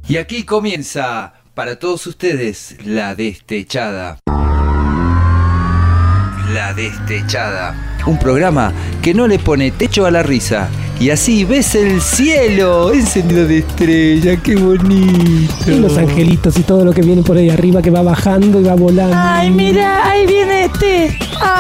Y aquí comienza para todos ustedes La Destechada. La Destechada. Un programa que no le pone techo a la risa. Y así ves el cielo encendido de estrellas. ¡Qué bonito! Y los angelitos y todo lo que viene por ahí arriba, que va bajando y va volando. ¡Ay, mira! Ahí viene este.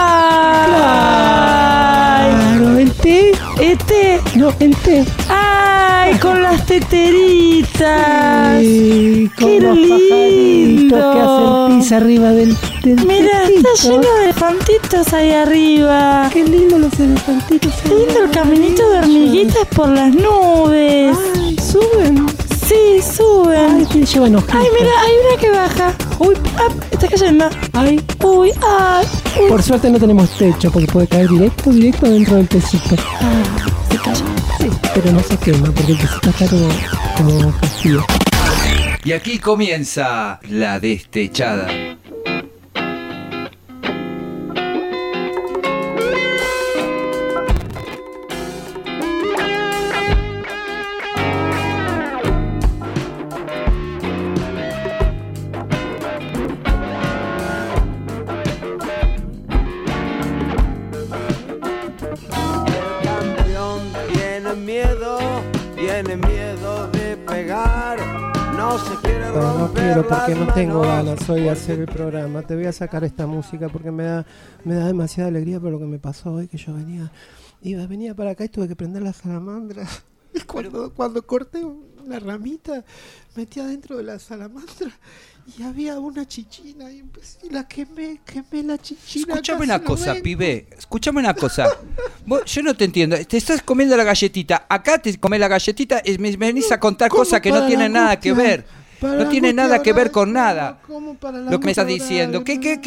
¡Ay! Claro, el té. No, el té. ¡Ay! Con las teteritas. Sí, con ¡Qué los lindo! pajaritos que hacen pis arriba del Mira, tetito. está lleno de elefantitos ahí arriba. Qué lindo los elefantitos. Qué lindo el caminito de hormiguitas por las nubes. Ay, suben. Sí, suben. Ay, te llevan hojitas. Ay, mira, hay una que baja. Uy, está cayendo. Ay, Uy, ay. Uy. por suerte no tenemos techo porque puede caer directo dentro del tecito. Se cayó. Sí, pero no se quema porque el tecito está como castillo. Y aquí comienza La Destechada. Tiene miedo de pegar, no se quiere Pero no romper quiero porque las no tengo manos. ganas hoy de hacer el programa. Te voy a sacar esta música porque me da demasiada alegría por lo que me pasó hoy, que yo venía para acá y tuve que prender la salamandra. Y cuando corté la ramita, metí adentro de la salamandra y había una chichina y la quemé la chichina. Escúchame una cosa, pibe. Escúchame una cosa. Yo no te entiendo. Te estás comiendo la galletita. Acá te comes la galletita y me venís a contar cosas que no tienen nada que ver. No tiene nada que ver con nada. Lo que me estás diciendo. Tiene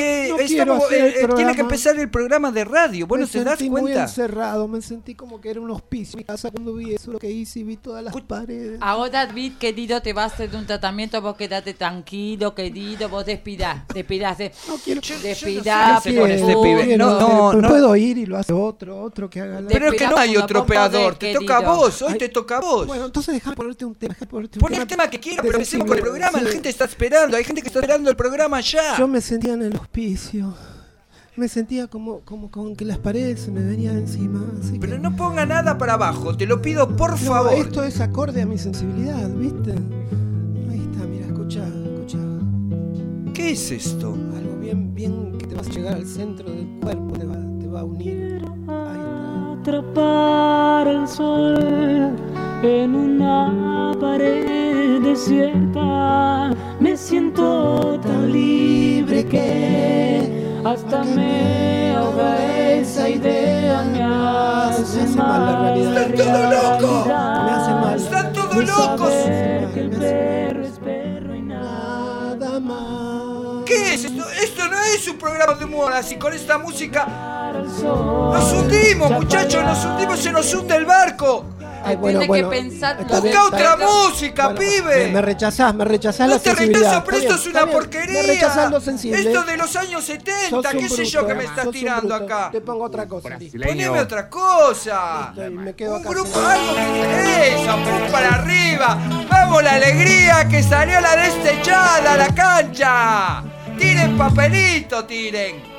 que empezar el programa de radio. Bueno, ¿te das Me sentí muy cuenta? encerrado, me sentí como que era un hospicio. En mi casa cuando vi eso, lo que hice y vi todas las paredes. Ahora, David, querido, te vas a hacer un tratamiento. Vos quedate tranquilo, querido. Vos despidás. No quiero. Despidá. sé con este pibe. No. Puedo ir y lo hace otro que haga la... Pero es que no hay Despidá otro con una opeador. bomba Te de toca a querido. vos. Hoy Ay. te toca a vos. Bueno, entonces déjame ponerte un tema. Pon el tema que quieras, pero empecemos con el programa. La gente está esperando. Hay gente que está esperando el programa ya. Yo me sentía en el hospicio. Me sentía como con que las paredes se me venían encima. Así Pero que... no ponga nada para abajo. Te lo pido por favor. Esto es acorde a mi sensibilidad, ¿viste? Ahí está, mira, escucha. ¿Qué es esto? Algo bien que te vas a llegar al centro del cuerpo, te va a unir. Ahí está. Atrapar el sol en una pared desierta. Me siento tan libre que hasta me ahoga esa idea. Me hace mal la realidad. ¡Están todos locos! Me hace mal. ¡Están todos locos! Que el perro es perro y nada. Nada más. ¿Qué es esto? Esto no es un programa de humor. Así con esta música El sol. nos hundimos, muchachos. Nos hundimos, se nos hunde el barco. Ay, Tiene que pensar está todo. bien, Busca está otra bien. música, Bueno, pibe. Me rechazás No la te sensibilidad. rechazo, pero esto es una porquería. Me rechazás lo sensible. Esto de los años Sos 70, un qué sé yo bruto, que me estás sos un tirando bruto. acá. Te pongo otra cosa. Poneme otra cosa. Listo, y me quedo Un acá grupo, sentado. algo que eso, pum para arriba. Vamos la alegría que salió la destechada a la cancha. Tiren papelito, tiren.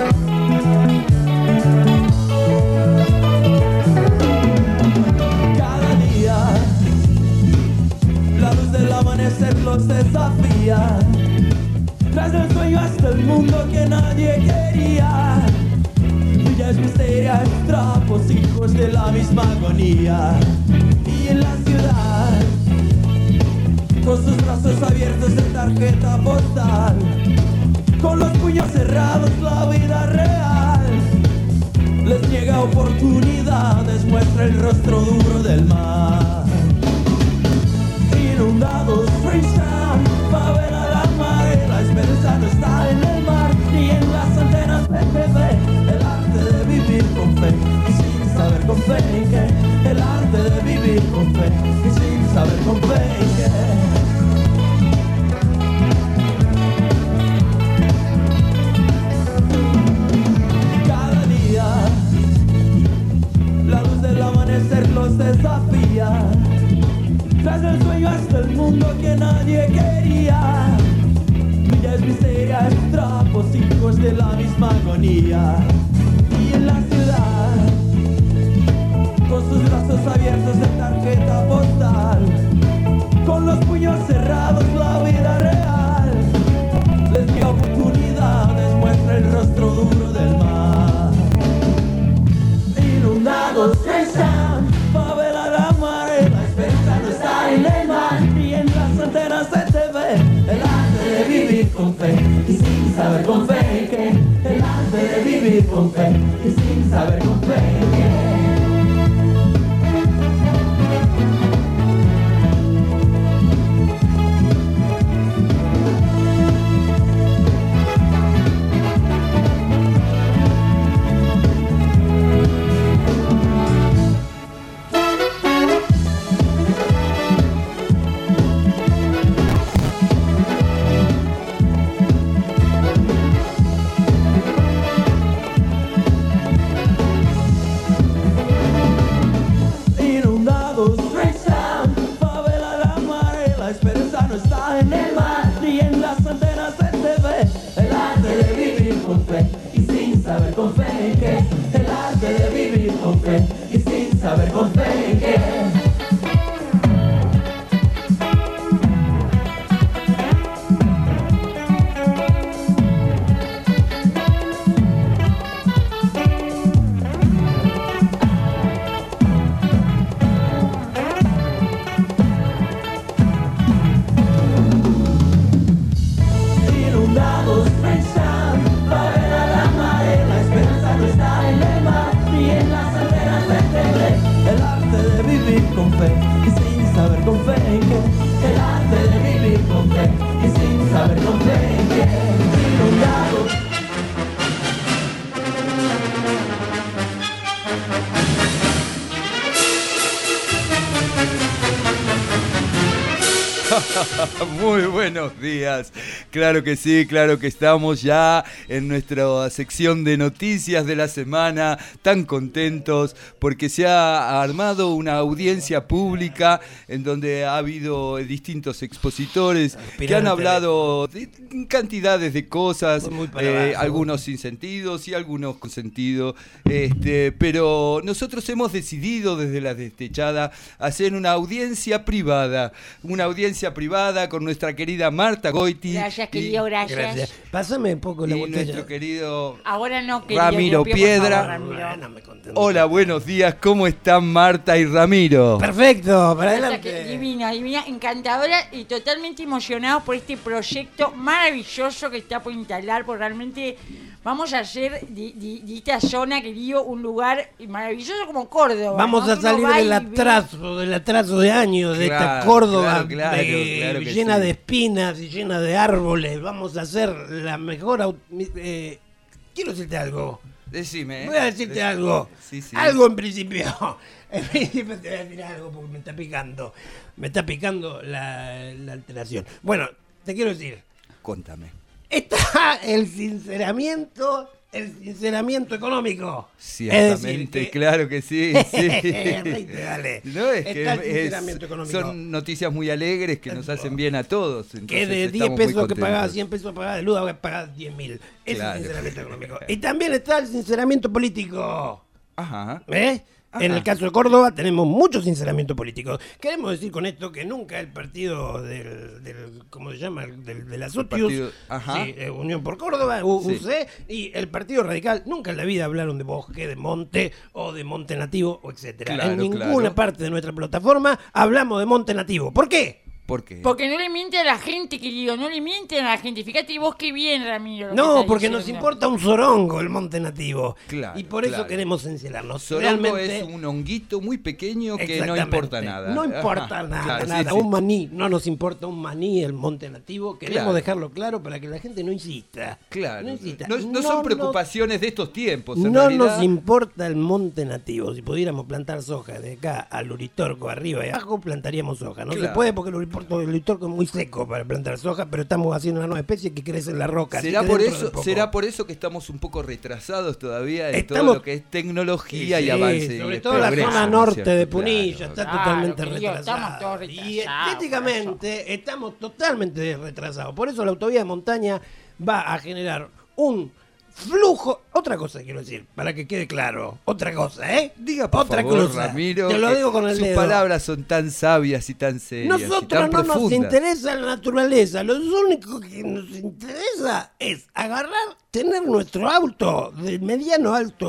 Cada día la luz del amanecer los desafía. Tras el sueño hasta el mundo que nadie quería. Villas misterias, trapos, hijos de la misma agonía. Y en la ciudad, con sus brazos abiertos de tarjeta postal, con los puños cerrados la vida real les niega oportunidades, muestra el rostro duro del mar. Inundados, freestyle, favela la madre, la esperanza no está en el mar ni en las antenas de TV. El arte de vivir con fe y sin saber con fe que el arte de vivir con fe y sin saber con fe que los desafía. Tras el sueño sueño hasta el mundo que nadie quería. Villas, miserias, trapos, hijos de la misma agonía. Y en la ciudad, con sus brazos abiertos de tarjeta postal, con los puños cerrados la vida real les dio oportunidades, muestra el rostro duro del mar. Inundados están, favela la mar, la esperanza no está en el mar, y en las antenas de TV el arte de vivir con fe y sin saber con fe que el arte de vivir con fe y sin saber con fe que. Muy buenos días, claro que sí, claro que estamos ya en nuestra sección de noticias de la semana, tan contentos porque se ha armado una audiencia pública en donde ha habido distintos expositores que han hablado de cantidades de cosas, algunos sin sentido y algunos con sentido, pero nosotros hemos decidido desde La Destechada hacer una audiencia privada con nuestra querida Marta Goiti. Gracias, querido, gracias. Pásame un poco la y botella. nuestro querido ahora no, querido, Ramiro Piedra. Hola, buenos días, ¿cómo están Marta y Ramiro? Perfecto, para Gracias, adelante. divina, encantadora y totalmente emocionados por este proyecto maravilloso que está por instalar, porque realmente vamos a hacer de esta zona, querido, un lugar maravilloso como Córdoba. Vamos a salir del atraso de años de esta Córdoba claro que llena sí. de espinas y llena de árboles. Vamos a hacer la mejor... quiero decirte algo. Decime. Voy a decirte algo. Sí. Algo en principio. En principio te voy a decir algo porque me está picando. Me está picando la alteración. Bueno, te quiero decir. Contame. Está el sinceramiento económico. Ciertamente, claro que sí. Reíte, dale. No, es Está el que sinceramiento económico. son noticias muy alegres que nos hacen bien a todos. Que de 10 pesos que pagaba 100 pesos pagaba de luz, ahora pagar 10.000. Es el sinceramiento económico. Y también está el sinceramiento político. Ajá. En el caso de Córdoba tenemos mucho sinceramiento político. Queremos decir con esto que nunca el partido del ¿cómo se llama? De la Sotius, Unión por Córdoba, UC, y el Partido Radical, nunca en la vida hablaron de bosque, de monte o de monte nativo, etcétera. En ninguna parte de nuestra plataforma hablamos de monte nativo. ¿Por qué? ¿Por qué? Porque no le miente a la gente, querido, no le mienten a la gente. Fíjate vos qué bien, Ramiro. No, porque nos importa un zorongo el monte nativo. Claro, y por eso queremos sincerarnos. Zorongo es un honguito muy pequeño que no importa nada. No importa nada. Sí. Un maní, no nos importa un maní el monte nativo. Queremos dejarlo claro para que la gente no insista. Claro. No insista. No son preocupaciones de estos tiempos. No realidad nos importa el monte nativo. Si pudiéramos plantar soja de acá al Uritorco, arriba y abajo, plantaríamos soja. No se puede porque el Puerto del Uritorco es muy seco para plantar soja, pero estamos haciendo una nueva especie que crece en la roca. ¿Será por eso que estamos un poco retrasados todavía en todo lo que es tecnología y avance? Sobre y todo la progreso, zona ¿no es norte cierto? de Punilla está totalmente querido, retrasada. estamos todos Y retrasados, estéticamente estamos totalmente retrasados. Por eso la autovía de montaña va a generar un flujo. Otra cosa quiero decir, para que quede claro. Otra cosa, Diga por otra favor, cosa. Ramiro, Te lo digo con el sus dedo. palabras son tan sabias y tan serias y Nosotros tan no nos profundas. interesa la naturaleza, lo único que nos interesa es agarrar, tener nuestro auto de mediano alto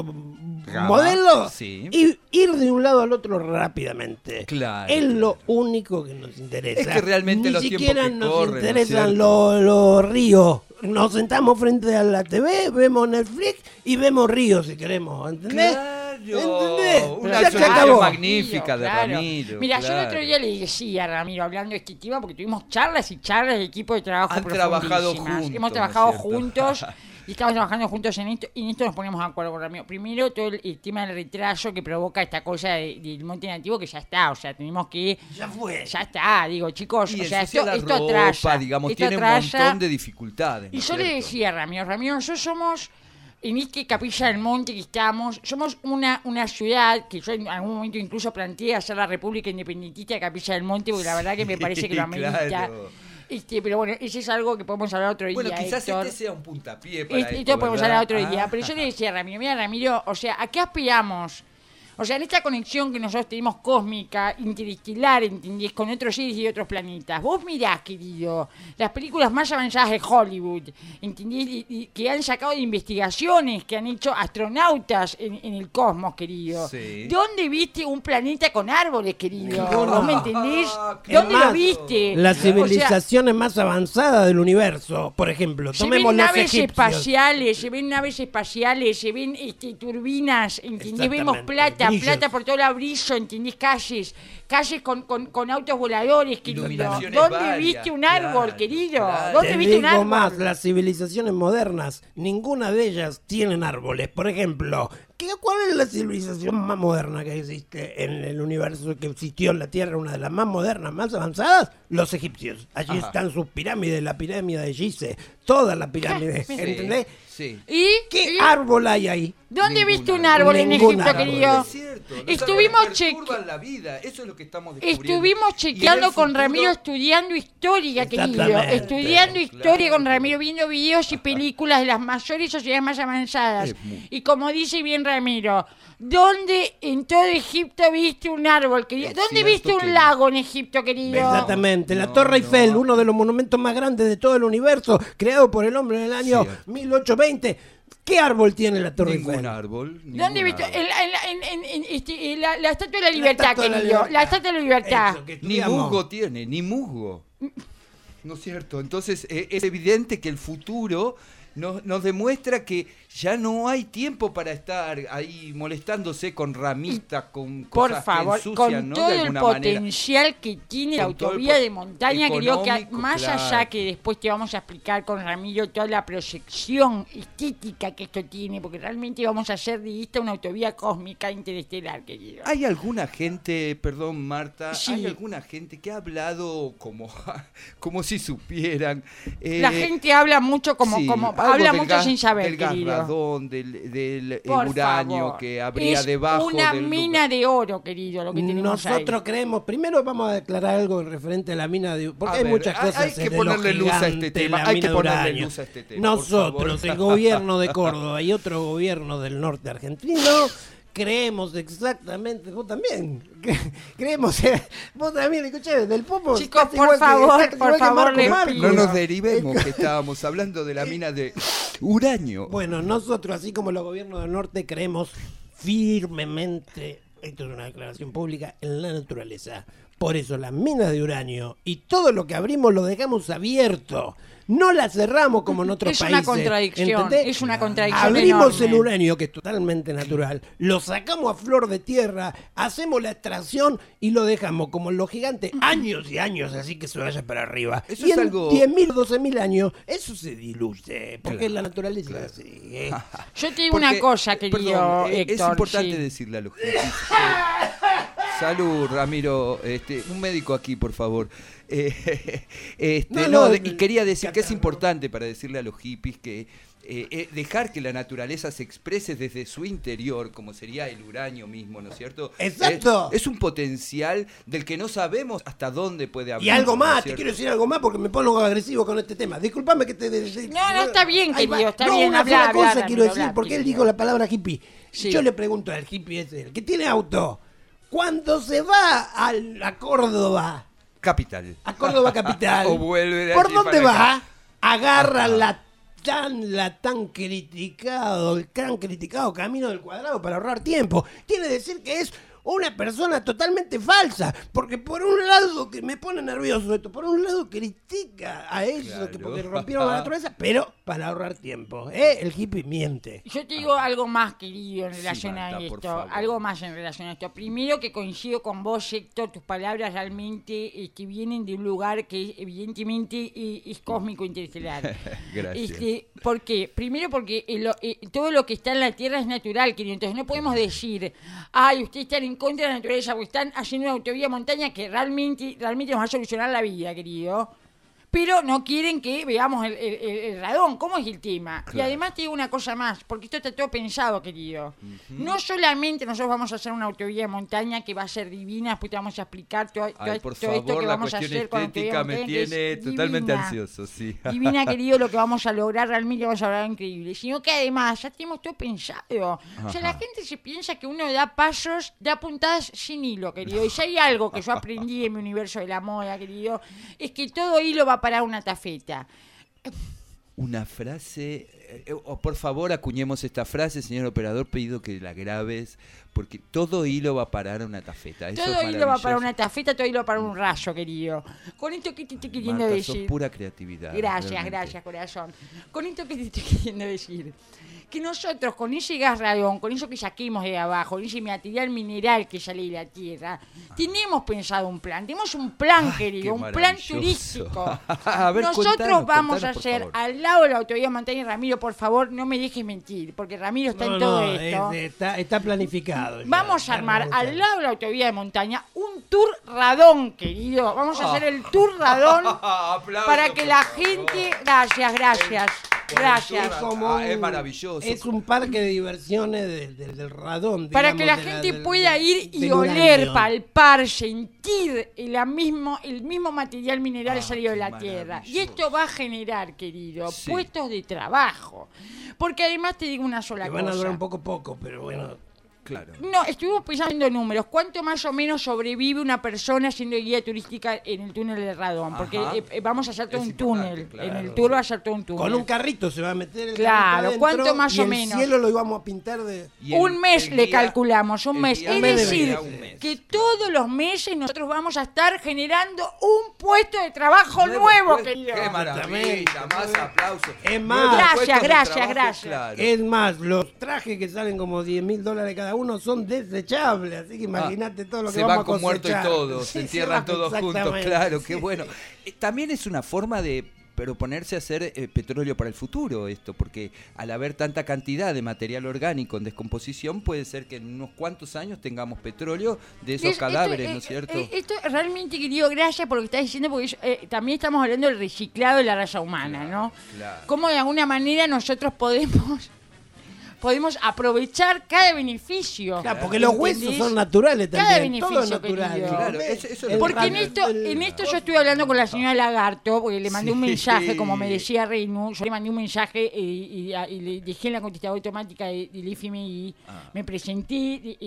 modelo sí. y ir de un lado al otro rápidamente. Claro. Es lo único que nos interesa. Es que realmente ni los tiempos siquiera que nos corren, ¿no es interesan cierto? los ríos. Nos sentamos frente a la TV, vemos Netflix y vemos ríos si queremos, ¿entendés? Claro, ¿Entendés? una Ya se solución acabó. magnífica de Claro. Ramiro. Mira, yo el claro. otro día le decía a Ramiro, hablando de este tema, porque tuvimos charlas y charlas de equipo de trabajo Han trabajado profundísimas. juntos, Hemos ¿no trabajado es cierto? juntos y estamos trabajando juntos en esto, y en esto nos ponemos de acuerdo con Ramiro. Primero, todo el tema del retraso que provoca esta cosa del monte nativo, que ya está, o sea, tenemos que... Ya fue. Ya está, digo, chicos, Y o sea, ensucia la esto ropa, atrasa. digamos, esto tiene un atrasa. montón de dificultades. ¿no Y es yo le cierto? decía a Ramiro, nosotros somos, en este Capilla del Monte que estamos, somos una ciudad que yo en algún momento incluso planteé hacer la República Independentista de Capilla del Monte, porque la verdad que me parece que lo amerita. Claro. Pero bueno, ese es algo que podemos hablar otro día, Bueno, quizás Héctor. este sea un puntapié para esto, Esto podemos ¿verdad? hablar otro día, Ah. pero yo le decía a Ramiro, mira Ramiro, o sea, ¿a qué aspiramos? O sea, en esta conexión que nosotros tenemos cósmica, interestelar, ¿entendés? Con otros seres y otros planetas. Vos mirás, querido, las películas más avanzadas de Hollywood, ¿entendés? Y que han sacado de investigaciones, que han hecho astronautas en el cosmos, querido. Sí. ¿Dónde viste un planeta con árboles, querido? No, no. ¿Vos me entendés? Es ¿Dónde más, lo viste? Las O sea, civilizaciones más avanzadas del universo, por ejemplo, se tomemos ven los naves egipcios. espaciales, se ven turbinas, ¿entendés? Vemos Exactamente, brillos. plata por todo el brillo, ¿entendés? Calles con autos voladores, querido. Iluminaciones ¿Dónde varias, viste un árbol, claro, querido? claro. ¿Dónde Te viste un digo árbol? más, las civilizaciones modernas, ninguna de ellas tienen árboles. Por ejemplo, ¿cuál es la civilización más moderna que existe en el universo, que existió en la Tierra, una de las más modernas, más avanzadas? Los egipcios. Allí Ajá. están sus pirámides, la pirámide de Gizeh, todas las pirámides, Sí, ¿entendés? sí. ¿Qué árbol hay ahí? ¿Dónde Ningún viste un árbol. árbol en Ningún Egipto, árbol. querido? Es cierto. Los Estuvimos árboles perturban la vida. Eso es lo que estamos descubriendo. Estuvimos Y en chequeando el con futuro- Ramiro, estudiando historia, querido. Exactamente. Estudiando historia Claro. con Ramiro, viendo videos y películas de las mayores sociedades más avanzadas. Es muy- Y como dice bien Ramiro, ¿dónde en todo Egipto viste un árbol, querido? Es ¿Dónde cierto viste un que- lago en Egipto, querido? Exactamente, la No, Torre no. Eiffel, uno de los monumentos más grandes de todo el universo, creado por el hombre en el año Sí. 1820. ¿Qué árbol tiene la Torre Ningún Eiffel? árbol. ¿Dónde ningún viste? árbol. La Estatua de la Libertad, Estatua de la querido. Libertad. La Estatua de la Libertad. Eso, que Ni estudiamos. musgo tiene, ni musgo. ¿No es cierto? Entonces es evidente que el futuro nos demuestra que ya no hay tiempo para estar ahí molestándose con ramitas, con Por cosas favor, que ensucian, con ¿no? todo De el alguna manera. potencial que tiene la Con todo el autovía po- de montaña, que digo que económico, más claro. allá que después te vamos a explicar con Ramiro toda la proyección estética que esto tiene, porque realmente vamos a hacer de esta una autovía cósmica interestelar, querido. ¿Hay alguna gente, perdón Marta, Sí. hay alguna gente que ha hablado como, como si supieran? La gente habla mucho como algo habla del mucho gas- sin saber, del gas querido. radón, del Por uranio favor. que habría Es debajo una del mina de oro, querido, lo que tenemos Nosotros ahí. creemos, primero vamos a declarar algo referente a la mina de porque A hay ver, muchas hay cosas que de lo ponerle luz a este gigante, tema, la hay que mina de ponerle uranio. luz a este tema, por Nosotros, favor. el gobierno de Córdoba y otro gobierno del norte argentino, creemos exactamente, vos también, creemos, vos también, escuché, del Popo. Chicos, estás por igual que- favor, estás por igual que favor, Marco les Marco. pido. No nos derivemos, que estábamos hablando de la mina de uranio. Bueno, nosotros, así como los gobiernos del norte, creemos firmemente, esto es una declaración pública, en la naturaleza. Por eso las minas de uranio y todo lo que abrimos lo dejamos abierto. No la cerramos como en otros Es países. una contradicción, ¿entendés? es una contradicción Abrimos enorme. el uranio, que es totalmente natural, lo sacamos a flor de tierra, hacemos la extracción y lo dejamos como los gigantes años y años, así que se vaya para arriba. Eso y es en algo- 10.000, 12.000 años, eso se diluye, porque Claro, la naturaleza es así. Yo te digo una cosa, querido perdón, Héctor. es importante sí. decir la lógica. Salud, Ramiro. Un médico aquí, por favor. Y quería decir que es importante para decirle a los hippies que dejar que la naturaleza se exprese desde su interior, como sería el uranio mismo, ¿no es cierto? ¡Exacto! Es un potencial del que no sabemos hasta dónde puede haber. Y algo más, ¿no es te cierto? quiero decir algo más porque me pongo agresivo con este tema. Disculpame que te... No, está bien, Ahí va. querido, está No, bien. una habla, sola cosa habla, quiero Ramiro, decir, porque él querido. dijo la palabra hippie. Sí. Yo le pregunto al hippie ese, el que tiene auto, cuando se va a Córdoba, Capital. a Córdoba capital, O vuelve de ¿por allí dónde para va? acá. Agarra el tan criticado camino del cuadrado para ahorrar tiempo. Quiere decir que es una persona totalmente falsa, porque por un lado que me pone nervioso esto, por un lado critica a eso, Claro. que porque rompieron la naturaleza, pero para ahorrar tiempo, el hippie miente. Yo te digo algo más, querido, en Sí, relación Marta, a por esto. favor. Algo más en relación a esto. Primero que coincido con vos, Héctor, tus palabras realmente vienen de un lugar que evidentemente es cósmico interestelar. Gracias. ¿Por qué? Primero porque todo lo que está en la Tierra es natural, querido. Entonces no podemos decir, ay, ustedes están en contra de la naturaleza porque están haciendo una autovía montaña que realmente nos va a solucionar la vida, querido. Pero no quieren que veamos el radón. ¿Cómo es el tema? Claro. Y además te digo una cosa más, porque esto está todo pensado, querido. No solamente nosotros vamos a hacer una autovía de montaña que va a ser divina, después te vamos a explicar todo Por esto favor, que la vamos a cuestión hacer con la autovía de estética me montaña, que es tiene totalmente divina. ansioso, sí. Divina, querido, lo que vamos a lograr, realmente vamos a lograr increíble. Sino que además ya tenemos todo pensado. O sea, la Ajá. gente se piensa que uno da pasos, da puntadas sin hilo, querido. Y si hay algo que yo aprendí en mi universo de la moda, querido, es que todo hilo va a parar a una tafeta. Una frase, o por favor acuñemos esta frase, señor operador, pedido que la grabes, porque todo hilo va a parar a una tafeta. Eso Todo es hilo va para maravilloso. una tafeta, todo hilo va para un rayo, querido. Con esto que te estoy queriendo Marta, sos decir. pura creatividad. Gracias, realmente. gracias, corazón. Con esto que te estoy queriendo decir. Que nosotros con ese gas radón, con eso que saquemos de abajo, con ese material mineral que sale de la tierra, tenemos pensado un plan. Tenemos un plan, Ay, querido, qué un plan maravilloso. turístico. A ver, Nosotros vamos a por hacer favor. al lado de la autovía montaña. Ramiro, por favor, no me dejes mentir, porque Ramiro está en todo esto. Está planificado. ya, Vamos a está armar organizado. al lado de la autovía de montaña un tour radón, querido. Vamos a hacer el tour radón Aplausos, para que por la favor. gente... Gracias. Gracias. Como Es maravilloso. Es un parque de diversiones del radón. Para digamos, que la de gente del- pueda ir y del oler, uranio. palpar, sentir el mismo material mineral salido de qué la tierra. Y maravilloso. esto va a generar, querido, Sí. puestos de trabajo. Porque además te digo una sola Que cosa. van a durar un poco, pero bueno. Claro. No, estuvimos pensando en números. ¿Cuánto más o menos sobrevive una persona siendo guía turística en el túnel de Radón? Porque Ajá. Vamos a hacer todo Es un importante, túnel. claro. En el tour va a ser todo un túnel. Con un carrito se va a meter el Claro, carrito adentro ¿cuánto más y o el menos? cielo lo íbamos a pintar de... Y Un mes el le guía- calculamos, un el mes. guía Es me decir, debería un mes. que todos los meses nosotros vamos a estar generando un puesto de trabajo Nuevo nuevo, puesto. querido. Qué maravilla, más aplausos. Es más. Nuevos Gracias, puestos de gracias, trabajo, gracias. claro. Es más, los trajes que salen como $10.000 cada uno son desechables, así que imagínate todo lo que Se vamos van a con muerto y cosechar. todo, Sí, se se entierran van, todos juntos, exactamente. claro, qué Sí, bueno. sí. También es una forma de proponerse hacer petróleo para el futuro esto, porque al haber tanta cantidad de material orgánico en descomposición, puede ser que en unos cuantos años tengamos petróleo de esos cadáveres, ¿no es cierto? Esto realmente, querido, gracias por lo que estás diciendo, porque también estamos hablando del reciclado de la raza humana, ¿no? Claro. Cómo de alguna manera nosotros podemos aprovechar cada beneficio. Claro, porque los huesos ¿entendés? son naturales Cada también. Todo es beneficio, natural. querido. Claro, ¿ves? eso es El Porque en radio- esto yo estuve hablando con la señora Lagarto, porque le mandé un Sí. mensaje, como me decía Reinu, yo le mandé un mensaje y le dejé en la contestadora automática del FMI, me presenté,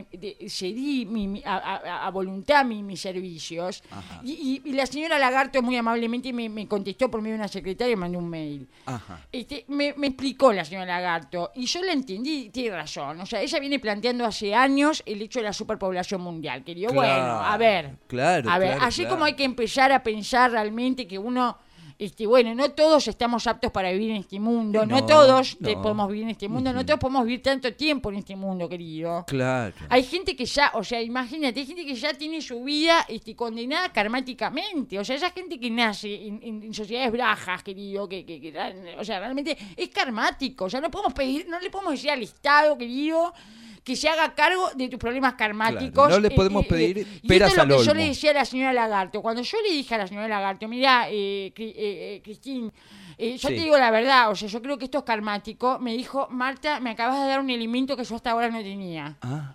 cedí a voluntad mis servicios, Ajá. y la señora Lagarto muy amablemente me contestó por medio de una secretaria y me mandó un mail. Ajá. Me explicó la señora Lagarto y yo la entendí, tiene razón. O sea, ella viene planteando hace años el hecho de la superpoblación mundial. Querido, Claro, bueno, a ver. claro, A ver, claro, así claro. como hay que empezar a pensar realmente que uno. Bueno, no todos estamos aptos para vivir en este mundo, no, No, todos no. podemos vivir en este mundo, no todos podemos vivir tanto tiempo en este mundo, querido. Claro. Hay gente que ya, o sea, imagínate, hay gente que ya tiene su vida condenada karmáticamente. O sea, esa gente que nace en sociedades bajas, querido, o sea, realmente es karmático. O sea, no podemos pedir, no le podemos decir al Estado, querido, que se haga cargo de tus problemas karmáticos. Claro, no le podemos pedir y peras esto es al lo que yo olmo. le decía a la señora Lagarto. Cuando yo le dije a la señora Lagarto, mira, Cristín, yo te digo la verdad, o sea, yo creo que esto es karmático. Me dijo, Marta, me acabas de dar un elemento que yo hasta ahora no tenía.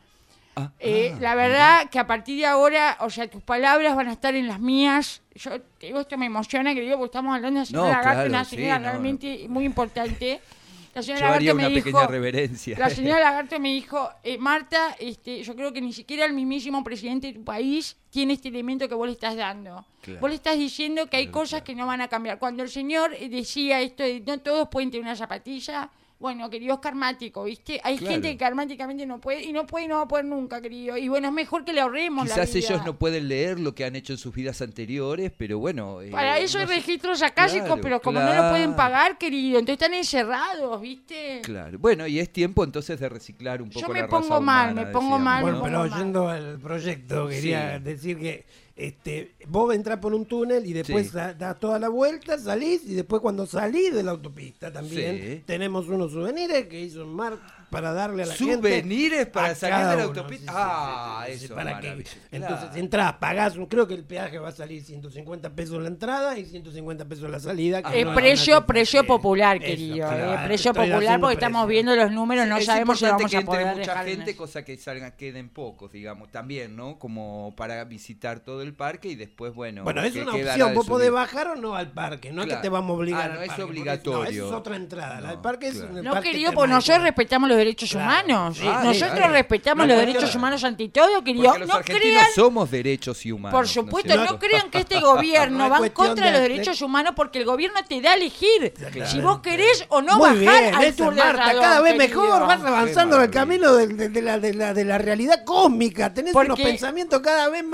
La verdad que a partir de ahora, o sea, tus palabras van a estar en las mías. Yo te digo, esto me emociona, querido, porque estamos hablando de una señora Lagarto, una señora realmente muy importante. La señora Yo haría Lagarto una me pequeña dijo, reverencia. la señora Lagarto me dijo, Marta, yo creo que ni siquiera el mismísimo presidente de tu país tiene este elemento que vos le estás dando. Claro. Vos le estás diciendo que hay cosas que no van a cambiar. Cuando el señor decía esto de no todos pueden tener una zapatilla, bueno, querido, es karmático, ¿viste? Hay gente que karmáticamente no puede, y no va a poder nunca, querido. Y bueno, es mejor que le ahorremos la vida. Quizás ellos no pueden leer lo que han hecho en sus vidas anteriores, pero bueno... Para eso hay registros acásicos, pero como no lo pueden pagar, querido, entonces están encerrados, ¿viste? Claro. Bueno, y es tiempo entonces de reciclar un poco Yo la me raza pongo mal, humana, me pongo decíamos, mal, ¿no? Bueno, pero yendo al proyecto, quería decir que vos entrás por un túnel y después das toda la vuelta, salís, y después cuando salís de la autopista también tenemos unos souvenirs que hizo Mar para darle a la gente. ¿Souvenirs para salir de la uno, autopista? eso para para que, maravilla. entonces entrás, pagás, creo que el peaje va a salir 150 pesos la entrada y 150 pesos la salida. Que Es no precio popular, eso, querido. claro, Precio estoy popular haciendo porque estamos precio. viendo los números, no Es sabemos si importante vamos que a entre poder mucha dejar gente, cosa que queden pocos, digamos, también, ¿no? Como para visitar todo el parque y después, bueno... Bueno, es que una quedará opción, de vos su podés vida. bajar o no al parque, no es Claro. que te vamos a obligar no al es parque. obligatorio. No, esa es otra entrada. No, El parque es claro. el No, parque querido, porque temático. nosotros respetamos los derechos Claro. humanos. Sí, Nosotros respetamos los derechos humanos ante todo, querido. Porque los No argentinos crean, somos derechos y humanos. por supuesto, ¿no es no cierto? crean que este gobierno No es va en cuestión contra de los de- derechos humanos porque el gobierno te da a elegir Claro. si vos querés o no Muy bajar bien, al esa, Tour de Marta, Radón, cada vez querido. mejor, vas avanzando en el maravilla. camino de la realidad cósmica. Tenés Porque- unos pensamientos cada vez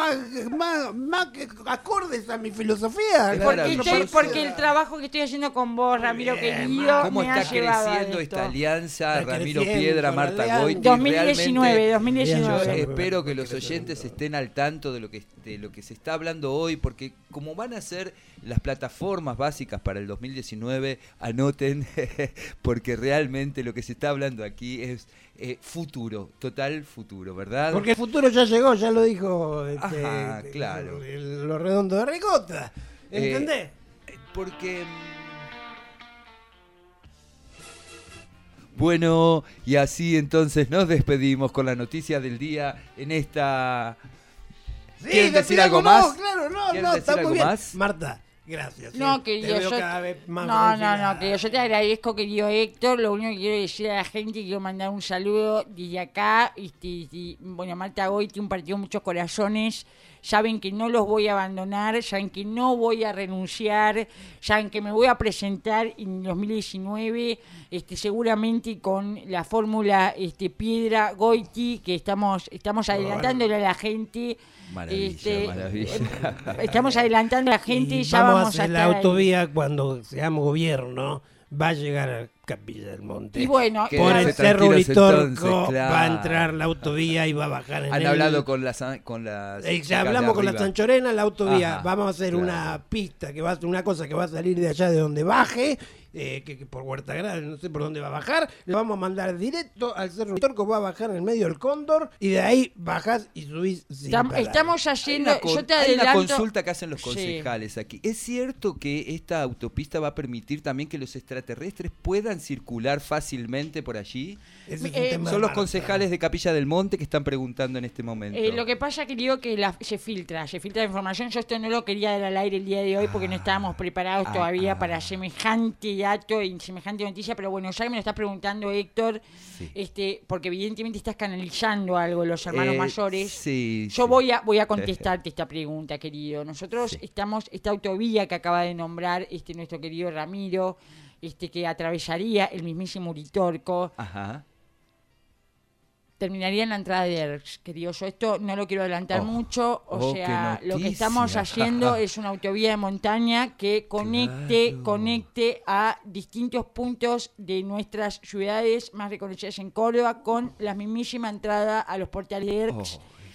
más acordes a mi filosofía. Es Porque, maravilloso. porque el trabajo que estoy haciendo con vos, Ramiro querido, ¿Cómo me está ha llevado a creciendo esto. esta alianza? Está Ramiro creciendo, Piedra, la Marta alianza. Goiti. 2019, realmente, 2019. Yo Sí, espero que los oyentes estén al tanto de lo que se está hablando hoy, porque como van a ser las plataformas básicas para el 2019, anoten, porque realmente lo que se está hablando aquí es futuro, total futuro, ¿verdad? Porque el futuro ya llegó, ya lo dijo Ajá, claro. lo redondo de Ricota. ¿Entendés? Porque... Bueno, y así entonces nos despedimos con la noticia del día en esta... ¿Quieren decir algo más? No, claro, no, ¿Quieren no, decir está muy algo bien. más? Marta, gracias. No, Te querido, veo yo... cada vez más No, bronceada. querido, yo te agradezco, querido Héctor. Lo único que quiero decir a la gente, quiero mandar un saludo desde acá. Bueno, Marta Goiti, un partido de muchos corazones. Saben que no los voy a abandonar, saben que no voy a renunciar, saben que me voy a presentar en 2019, seguramente con la fórmula Piedra Goiti, que estamos adelantándole a la gente. Maravilla. Estamos adelantando a la gente y ya vamos a vamos a hacer la estar ahí. autovía cuando seamos gobierno. Va a llegar a Capilla del Monte. Y bueno, Que por el quédense Cerro tranquilos Uritorco entonces, claro. va a entrar la autovía y va a bajar en Han el... hablado con las Ya chicas hablamos de con la arriba. Sanchorena, la autovía. Ajá, Vamos a hacer claro. una pista, que va a ser una cosa que va a salir de allá de donde baje, que por Huerta Grande, no sé por dónde va a bajar. Le vamos a mandar directo al Cerro Uritorco, va a bajar en el medio del Cóndor, y de ahí bajás y subís sin parar. estamos Hay haciendo, una, yo te hay una adelanto. consulta que hacen los Sí. concejales aquí. ¿Es cierto que esta autopista va a permitir también que los extraterrestres puedan circular fácilmente por allí? Ese es un tema de Son los Marta. concejales de Capilla del Monte que están preguntando en este momento. Lo que pasa, querido, que se filtra la información. Yo esto no lo quería dar al aire el día de hoy porque no estábamos preparados todavía para semejante dato y semejante noticia, pero bueno, ya que me lo estás preguntando, Héctor, Sí. porque evidentemente estás canalizando algo los hermanos mayores. Sí, Yo sí. voy a contestarte esta pregunta, querido. Nosotros estamos, esta autovía que acaba de nombrar nuestro querido Ramiro, que atravesaría el mismísimo Uritorco, Ajá. terminaría en la entrada de Erx, querido. Yo esto no lo quiero adelantar mucho, qué lo que noticia. estamos haciendo es una autovía de montaña que conecte a distintos puntos de nuestras ciudades más reconocidas en Córdoba con la mismísima entrada a los portales de Erx.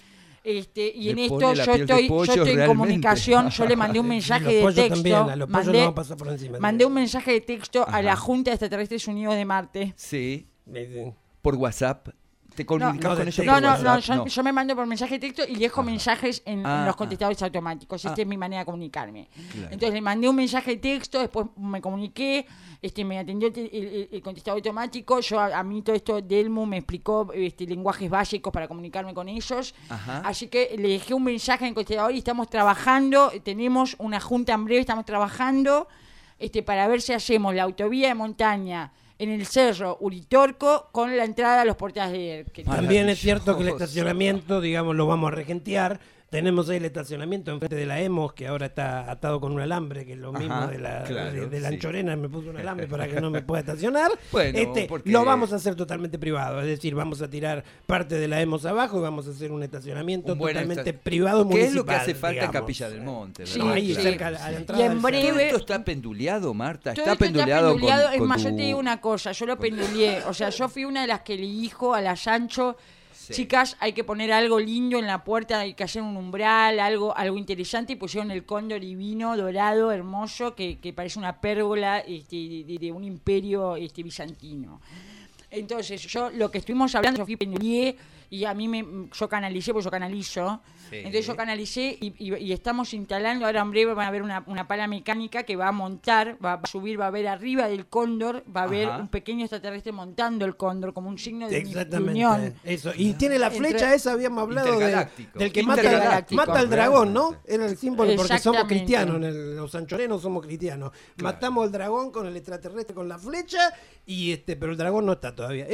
Y en Me esto pone la yo piel de estoy pollo, en realmente. comunicación, yo le mandé un mensaje Los de pollos texto, también, a los pollos no vamos a pasar por encima. mandé un mensaje de texto a la Ajá. Junta de Extraterrestres Unidos de Marte. Sí. Sí. Por WhatsApp. ¿Te comunicas no, con ellos no, por No, WhatsApp? yo me mando por mensaje de texto y dejo Ajá. mensajes en los contestadores automáticos. Esta es mi manera de comunicarme. Entonces le mandé un mensaje de texto, después me comuniqué, me atendió el contestador automático. Yo a mí todo esto Delmu me explicó lenguajes básicos para comunicarme con ellos. Ajá. Así que le dejé un mensaje en el contestador y estamos trabajando. Tenemos una junta en breve, estamos trabajando para ver si hacemos la autovía de montaña en el cerro Uritorco con la entrada a los portales de ERC. También es cierto que el Maravilloso. estacionamiento, digamos, lo vamos a regentear. Tenemos ahí el estacionamiento enfrente de la EMOS, que ahora está atado con un alambre, que es lo mismo Ajá, de la, claro, de la sí. anchorena, me puso un alambre para que no me pueda estacionar. Bueno, porque- Lo vamos a hacer totalmente privado, es decir, vamos a tirar parte de la EMOS abajo y vamos a hacer un estacionamiento Un buen totalmente esta- privado ¿Qué municipal. es lo que hace falta en digamos. Capilla del Monte? Sí, ¿verdad? Ahí sí. cerca a la entrada Y en del breve- ¿Todo cerro. esto está penduleado, Marta? Todo ¿Está esto penduleado, penduleado. Es con más, tu... yo te digo una cosa, yo lo penduleé. O sea, yo fui una de las que le dijo a la Sancho, Sí. chicas, hay que poner algo lindo en la puerta, hay que hacer un umbral, algo interesante, y pusieron el cóndor divino, dorado, hermoso, que parece una pérgola de un imperio bizantino. Entonces, yo lo que estuvimos hablando, yo fui pendulié y a mí yo canalicé, porque yo canalizo. Sí. Entonces yo canalicé y estamos instalando, ahora en breve van a ver una pala mecánica que va a montar, va a subir, va a ver arriba del cóndor, va a haber Ajá. un pequeño extraterrestre montando el cóndor como un signo de Exactamente, unión. eso. Y tiene la flecha Entre- esa, habíamos hablado Intergaláctico. del que Intergaláctico. mata al dragón, ¿no? Era el símbolo porque somos Exactamente. cristianos, los anchorenos somos cristianos. Matamos al dragón con el extraterrestre con la flecha pero el dragón no está todavía.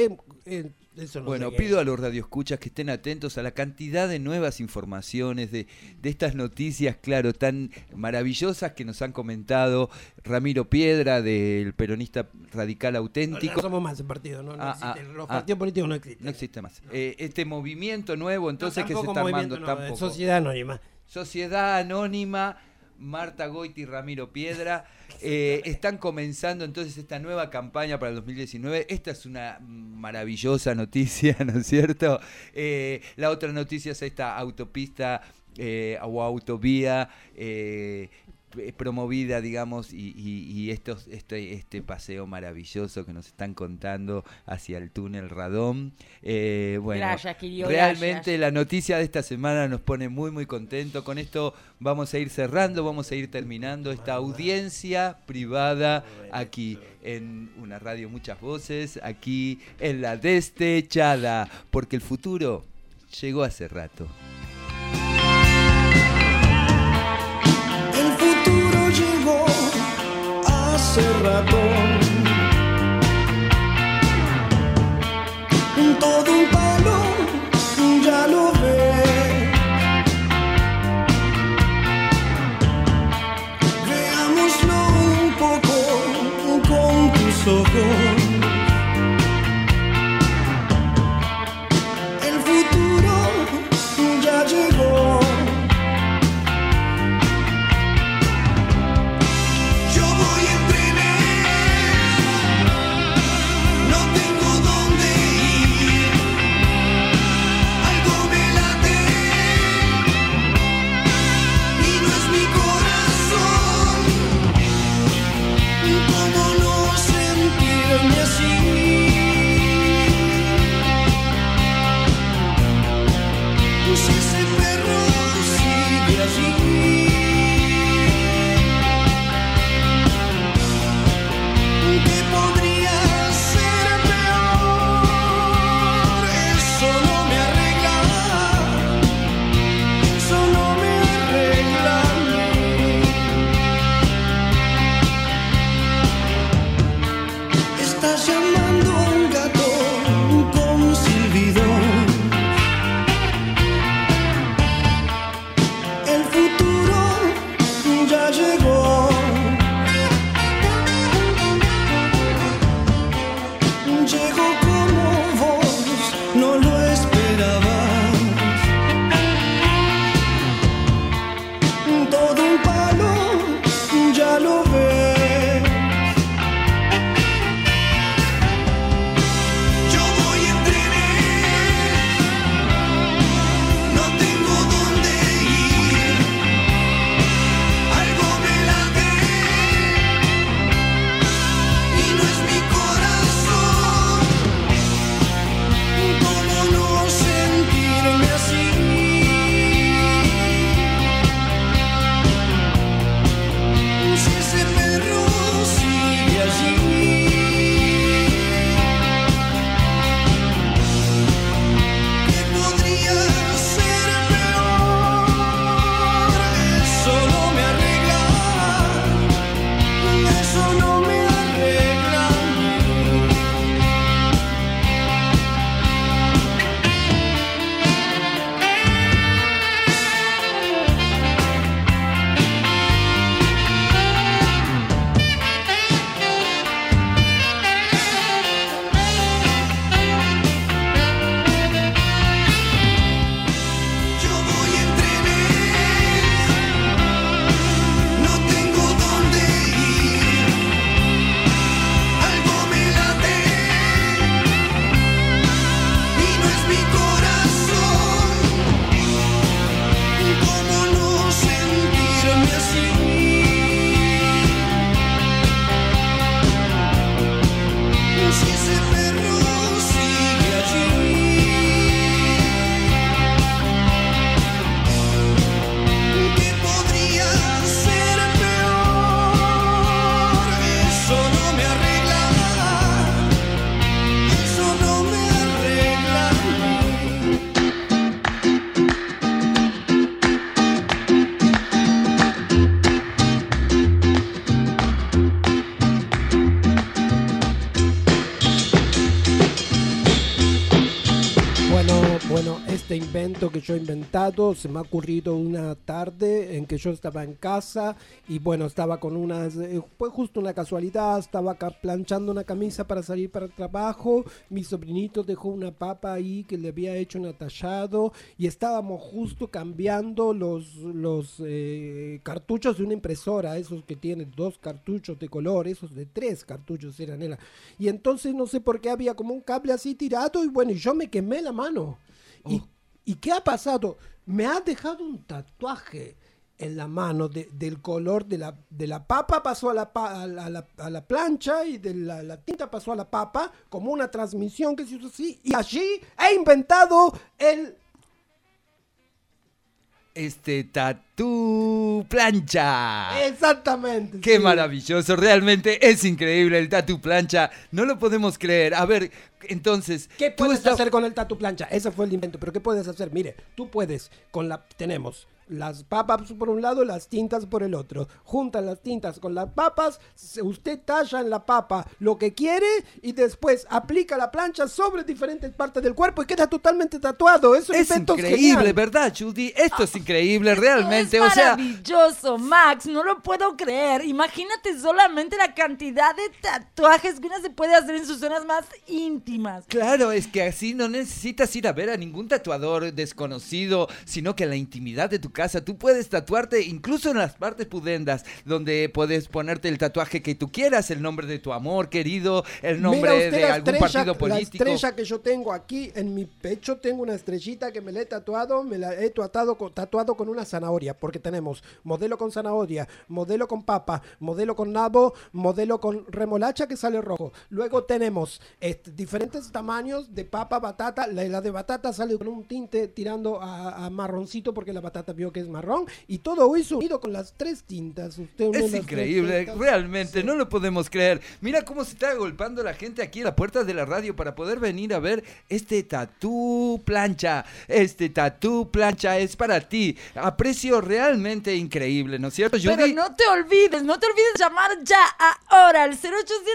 Eso no Bueno, sé qué pido a los radioescuchas que estén atentos a la cantidad de nuevas informaciones, de estas noticias, claro, tan maravillosas que nos han comentado Ramiro Piedra, del peronista radical No auténtico. somos más el partido, no existen. Los partidos políticos no existen. No existe más. Este movimiento nuevo, entonces, que se Tampoco está armando, movimiento, no, tampoco. Sociedad Anónima. Sociedad Anónima, Marta Goiti y Ramiro Piedra están comenzando entonces esta nueva campaña para el 2019. Esta es una maravillosa noticia, ¿no es cierto? La otra noticia es esta autopista o autovía promovida, digamos, y este paseo maravilloso que nos están contando hacia el túnel Radón. Bueno, Gracias, querido, realmente gracias. la noticia de esta semana nos pone muy muy contentos. Con esto vamos a ir cerrando, vamos a ir terminando esta audiencia privada aquí en una radio Muchas Voces, aquí en La Destechada, porque el futuro llegó hace rato. El futuro llegó hace rato. Todo un palo ya lo ve. Veámoslo un poco con tus ojos. El futuro ya llegó. Yo voy en trenes, no tengo dónde ir, algo me late y no es mi corazón. ¿Cómo no sentirme? invento que yo he inventado, se me ha ocurrido una tarde en que yo estaba en casa y bueno, estaba con fue justo una casualidad, estaba acá planchando una camisa para salir para el trabajo, mi sobrinito dejó una papa ahí que le había hecho un atallado y estábamos justo cambiando los cartuchos de una impresora, esos que tienen 2 cartuchos de color, esos de 3 cartuchos eran. Y entonces no sé por qué había como un cable así tirado y bueno, y yo me quemé la mano. ¿Y qué ha pasado? Me ha dejado un tatuaje en la mano del color de la papa, pasó a la plancha y de la tinta pasó a la papa, como una transmisión que se hizo así, y allí he inventado el... Tatú plancha. Exactamente. Qué sí. maravilloso, realmente es increíble el tatú plancha, no lo podemos creer. A ver, entonces... ¿Qué puedes hacer con el tatú plancha? Ese fue el invento, pero ¿qué puedes hacer? Mire, tú puedes, tenemos las papas por un lado, las tintas por el otro. Juntas las tintas con las papas, usted talla en la papa lo que quiere y después aplica la plancha sobre diferentes partes del cuerpo y queda totalmente tatuado. Es un invento increíble, genial. ¿verdad, Judy? Esto es increíble, realmente. Es O sea, maravilloso, Max, no lo puedo creer. Imagínate solamente la cantidad de tatuajes que uno se puede hacer en sus zonas más íntimas. claro, es que así no necesitas ir a ver a ningún tatuador desconocido, sino que en la intimidad de tu casa tú puedes tatuarte incluso en las partes pudendas, donde puedes ponerte el tatuaje que tú quieras, el nombre de tu amor querido, el nombre de algún partido político. La estrella que yo tengo aquí en mi pecho, tengo una estrellita que me la he tatuado, me la he tatuado con una zanahoria, porque tenemos modelo con zanahoria, modelo con papa, modelo con nabo, modelo con remolacha que sale rojo. Luego tenemos diferentes tamaños de papa, batata. La de batata sale con un tinte tirando a marroncito porque la batata vio que es marrón, y todo eso unido con las 3 tintas. Es increíble, realmente, sí. No lo podemos creer. Mira cómo se está agolpando la gente aquí en la puerta de la radio para poder venir a ver tatú plancha. Tatú plancha es para ti, a precio realmente increíble, ¿no es cierto, Judy? Pero no te olvides llamar ya ahora al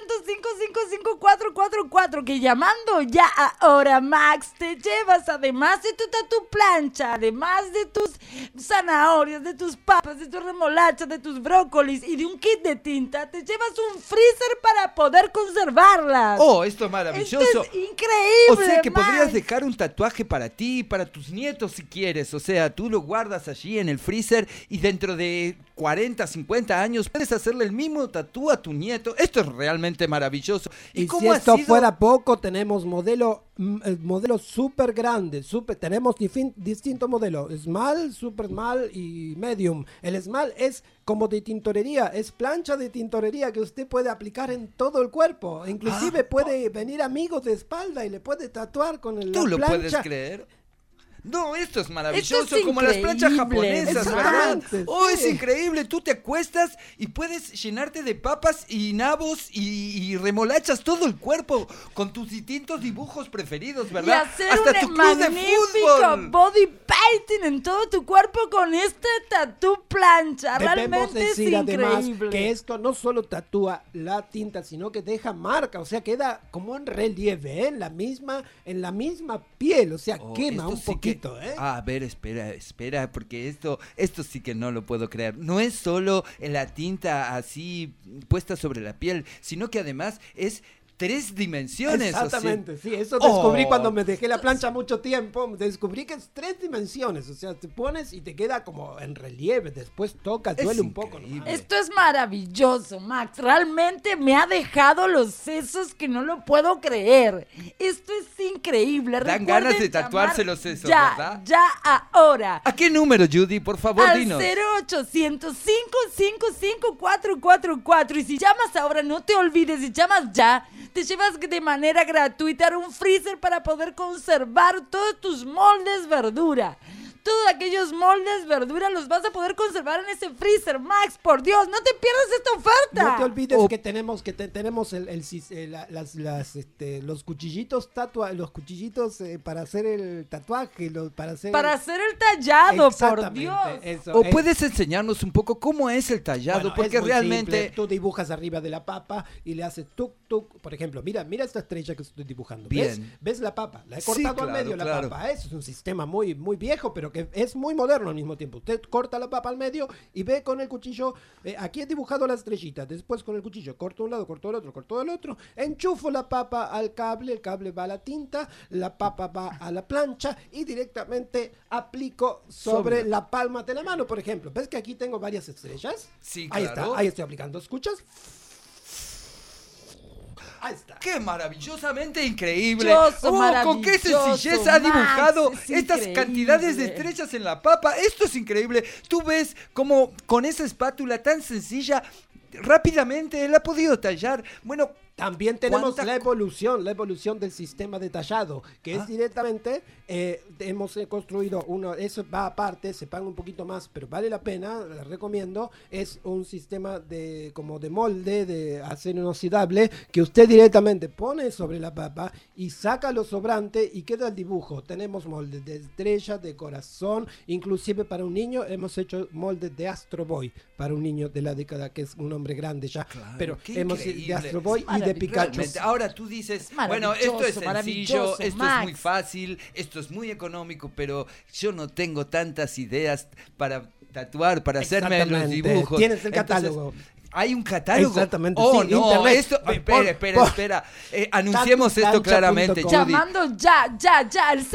0800-555-444, que llamando ya ahora, Max, te llevas además de tu tatú plancha, además de tus zanahorias, de tus papas, de tus remolachas, de tus brócolis y de un kit de tinta, te llevas un freezer para poder conservarlas. Oh, esto es maravilloso. Esto es increíble, O sea que Max. podrías dejar un tatuaje para ti y para tus nietos si quieres. O sea, tú lo guardas allí en el freezer y dentro de 40, 50 años puedes hacerle el mismo tatú a tu nieto. Esto es realmente maravilloso. Y cómo si ha esto sido? fuera poco, tenemos modelo súper grande. Tenemos distintos modelos: small, super small y medium. El small es como de tintorería, es plancha de tintorería que usted puede aplicar en todo el cuerpo. Inclusive puede venir amigos de espalda y le puede tatuar con la plancha. ¿Tú lo puedes creer? No, esto es maravilloso, Esto es como las planchas japonesas, ¿verdad? Exactamente, Oh, sí. es increíble, tú te acuestas y puedes llenarte de papas y nabos y remolachas todo el cuerpo con tus distintos dibujos preferidos, Y ¿verdad? hacer Hasta un tu club de magnífico fútbol. body painting en todo tu cuerpo con tatú plancha. Debemos Realmente es decir además increíble. que esto no solo tatúa la tinta, sino que deja marca, o sea, queda como en relieve, en la misma piel, o sea, Oh, quema esto un sí que- poquito, A ver, espera, porque esto sí que no lo puedo creer. No es solo la tinta así puesta sobre la piel, sino que además es 3 dimensiones. Exactamente, o sea, sí, eso descubrí Oh. cuando me dejé la plancha mucho tiempo, descubrí que es 3 dimensiones, o sea, te pones y te queda como en relieve, después toca, Es duele un poco. increíble. nomás. Esto es maravilloso, Max. Realmente me ha dejado los sesos que no lo puedo creer. Esto es increíble. Dan Recuerden ganas de tatuarse llamar los sesos, ya, ¿verdad? Ya ahora. ¿A qué número, Judy? Por favor, Al dinos. 0800-555-444. Y si llamas ahora, no te olvides, si llamas ya, te llevas de manera gratuita un freezer para poder conservar todos tus moldes verdura, todos aquellos moldes, verduras, los vas a poder conservar en ese freezer. Max, por Dios, no te pierdas esta oferta. No te olvides que tenemos los cuchillitos los cuchillitos para hacer el tatuaje, para hacer el tallado, por Exactamente, Dios. eso, ¿O puedes enseñarnos un poco cómo es el tallado? Bueno, porque es muy realmente... simple. Tú dibujas arriba de la papa y le haces tuk tuk. Por ejemplo, mira esta estrella que estoy dibujando. Bien. ¿Ves la papa? La he Sí, cortado al claro, medio claro. la papa. Eso es un sistema muy, muy viejo, pero que es muy moderno al mismo tiempo. Usted corta la papa al medio y ve con el cuchillo. Aquí he dibujado la estrellita. Después con el cuchillo corto un lado, corto el otro, corto el otro. Enchufo la papa al cable. El cable va a la tinta. La papa va a la plancha y directamente aplico sobre la palma de la mano, por ejemplo. ¿Ves que aquí tengo varias estrellas? Sí, Ahí claro. está, ahí estoy aplicando. ¿Escuchas? Ahí está. ¡Qué maravillosamente increíble! Maravilloso, ¡Con qué maravilloso, sencillez ha dibujado Max, es estas increíble. cantidades de estrellas en la papa! ¡Esto es increíble! Tú ves cómo con esa espátula tan sencilla, rápidamente él ha podido tallar. Bueno, También tenemos ¿cuánta la evolución del sistema de tallado, que es directamente, hemos construido uno, eso va aparte, se paga un poquito más, pero vale la pena, les recomiendo, es un sistema como de molde, de acero inoxidable, que usted directamente pone sobre la papa y saca lo sobrante y queda el dibujo. Tenemos moldes de estrella, de corazón, inclusive para un niño hemos hecho moldes de Astro Boy, para un niño de la década que es un hombre grande ya, pero qué hemos increíble. de Astro Boy y de Pikachu. realmente, ahora tú dices, bueno, esto es sencillo, maravilloso, esto Max. es muy fácil, esto es muy económico, pero yo no tengo tantas ideas para tatuar, para hacerme los Exactamente. dibujos. Tienes el Entonces, catálogo. ¿hay un catálogo? Exactamente, Oh, sí, no, internet. esto... Ve, Espera. Anunciemos esto claramente, Tatucancha.com. Judy. Llamando ya al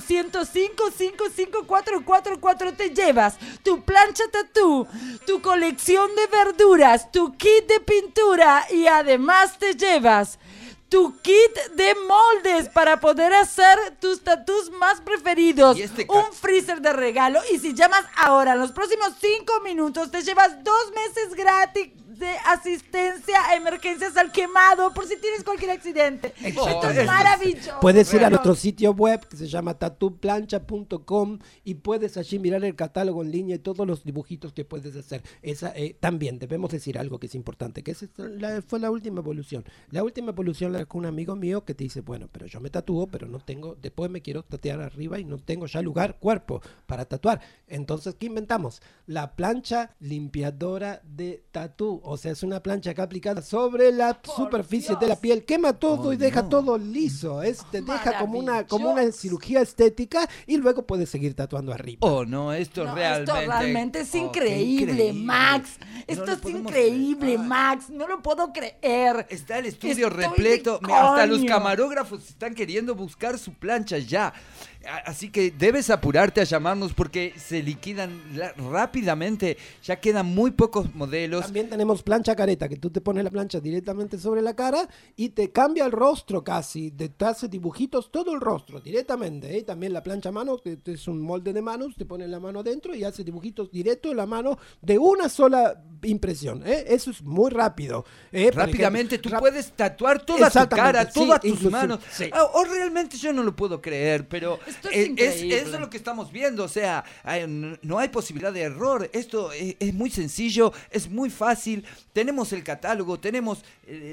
0800-555-4444 te llevas tu plancha tatú, tu colección de verduras, tu kit de pintura y además te llevas tu kit de moldes para poder hacer tus tatús más preferidos, Y este un freezer de regalo y si llamas ahora en los próximos 5 minutos te llevas 2 meses gratis de asistencia a emergencias al quemado por si tienes cualquier accidente. Esto es maravilloso. Puedes ir a Bueno, nuestro sitio web que se llama tatuplancha.com y puedes allí mirar el catálogo en línea y todos los dibujitos que puedes hacer. También debemos decir algo que es importante, que fue la última evolución. La última evolución la con un amigo mío que te dice, bueno, pero yo me tatúo, pero no tengo, después me quiero tatuar arriba y no tengo ya cuerpo para tatuar. Entonces, ¿qué inventamos? La plancha limpiadora de tatú. O sea, es una plancha que aplicada sobre la superficie de la piel, quema todo y deja todo liso. Te deja como una cirugía estética y luego puedes seguir tatuando arriba. Oh, no, esto no, realmente... esto realmente es qué increíble, Max. No Esto lo es podemos increíble, creer. Max. No lo puedo creer. Está el estudio Estoy repleto. de Hasta los coño. camarógrafos están queriendo buscar su plancha ya. Así que debes apurarte a llamarnos porque se liquidan rápidamente. Ya quedan muy pocos modelos. También tenemos plancha careta, que tú te pones la plancha directamente sobre la cara y te cambia el rostro casi. Te hace dibujitos todo el rostro directamente. También la plancha a mano, que es un molde de manos, te pones la mano adentro y hace dibujitos directo en la mano de una sola impresión. Eso es muy rápido. Rápidamente tú puedes tatuar toda tu cara, Exactamente, todas sí, tus inclusive, manos. sí. O realmente yo no lo puedo creer, pero Esto es increíble. eso es lo que estamos viendo. O sea, no hay posibilidad de error. Esto es muy sencillo, es muy fácil. Tenemos el catálogo, tenemos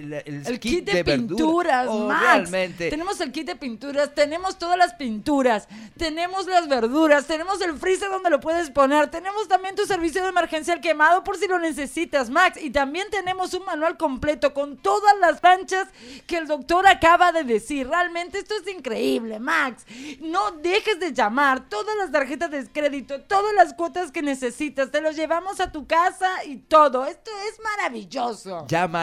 el kit de pinturas, Max. Realmente. Tenemos el kit de pinturas, tenemos todas las pinturas, tenemos las verduras, tenemos el freezer donde lo puedes poner, tenemos también tu servicio de emergencia al quemado por si lo necesitas, Max. Y también tenemos un manual completo con todas las planchas que el doctor acaba de decir. Realmente esto es increíble, Max. No dejes de llamar. Todas las tarjetas de crédito, todas las cuotas que necesitas, te los llevamos a tu casa y todo. Esto es maravilloso. Llama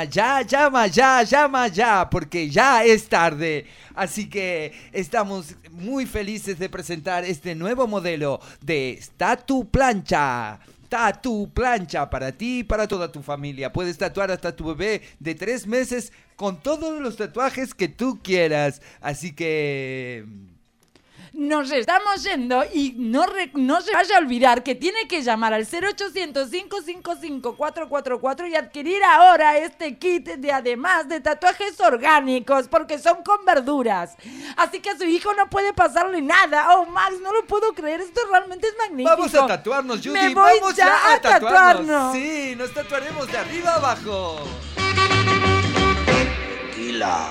ya, porque ya es tarde. Así que estamos muy felices de presentar este nuevo modelo de Tatu Plancha. Tatu Plancha para ti y para toda tu familia. Puedes tatuar hasta tu bebé de 3 meses con todos los tatuajes que tú quieras. Así que... Nos estamos yendo y no se vaya a olvidar que tiene que llamar al 0800-555-444 y adquirir ahora este kit de además de tatuajes orgánicos porque son con verduras. Así que a su hijo no puede pasarle nada. Oh, Max, no lo puedo creer. Esto realmente es magnífico. Vamos a tatuarnos, Judy. Me voy Vamos ya a tatuarnos. Sí, nos tatuaremos de arriba a abajo. Tequila.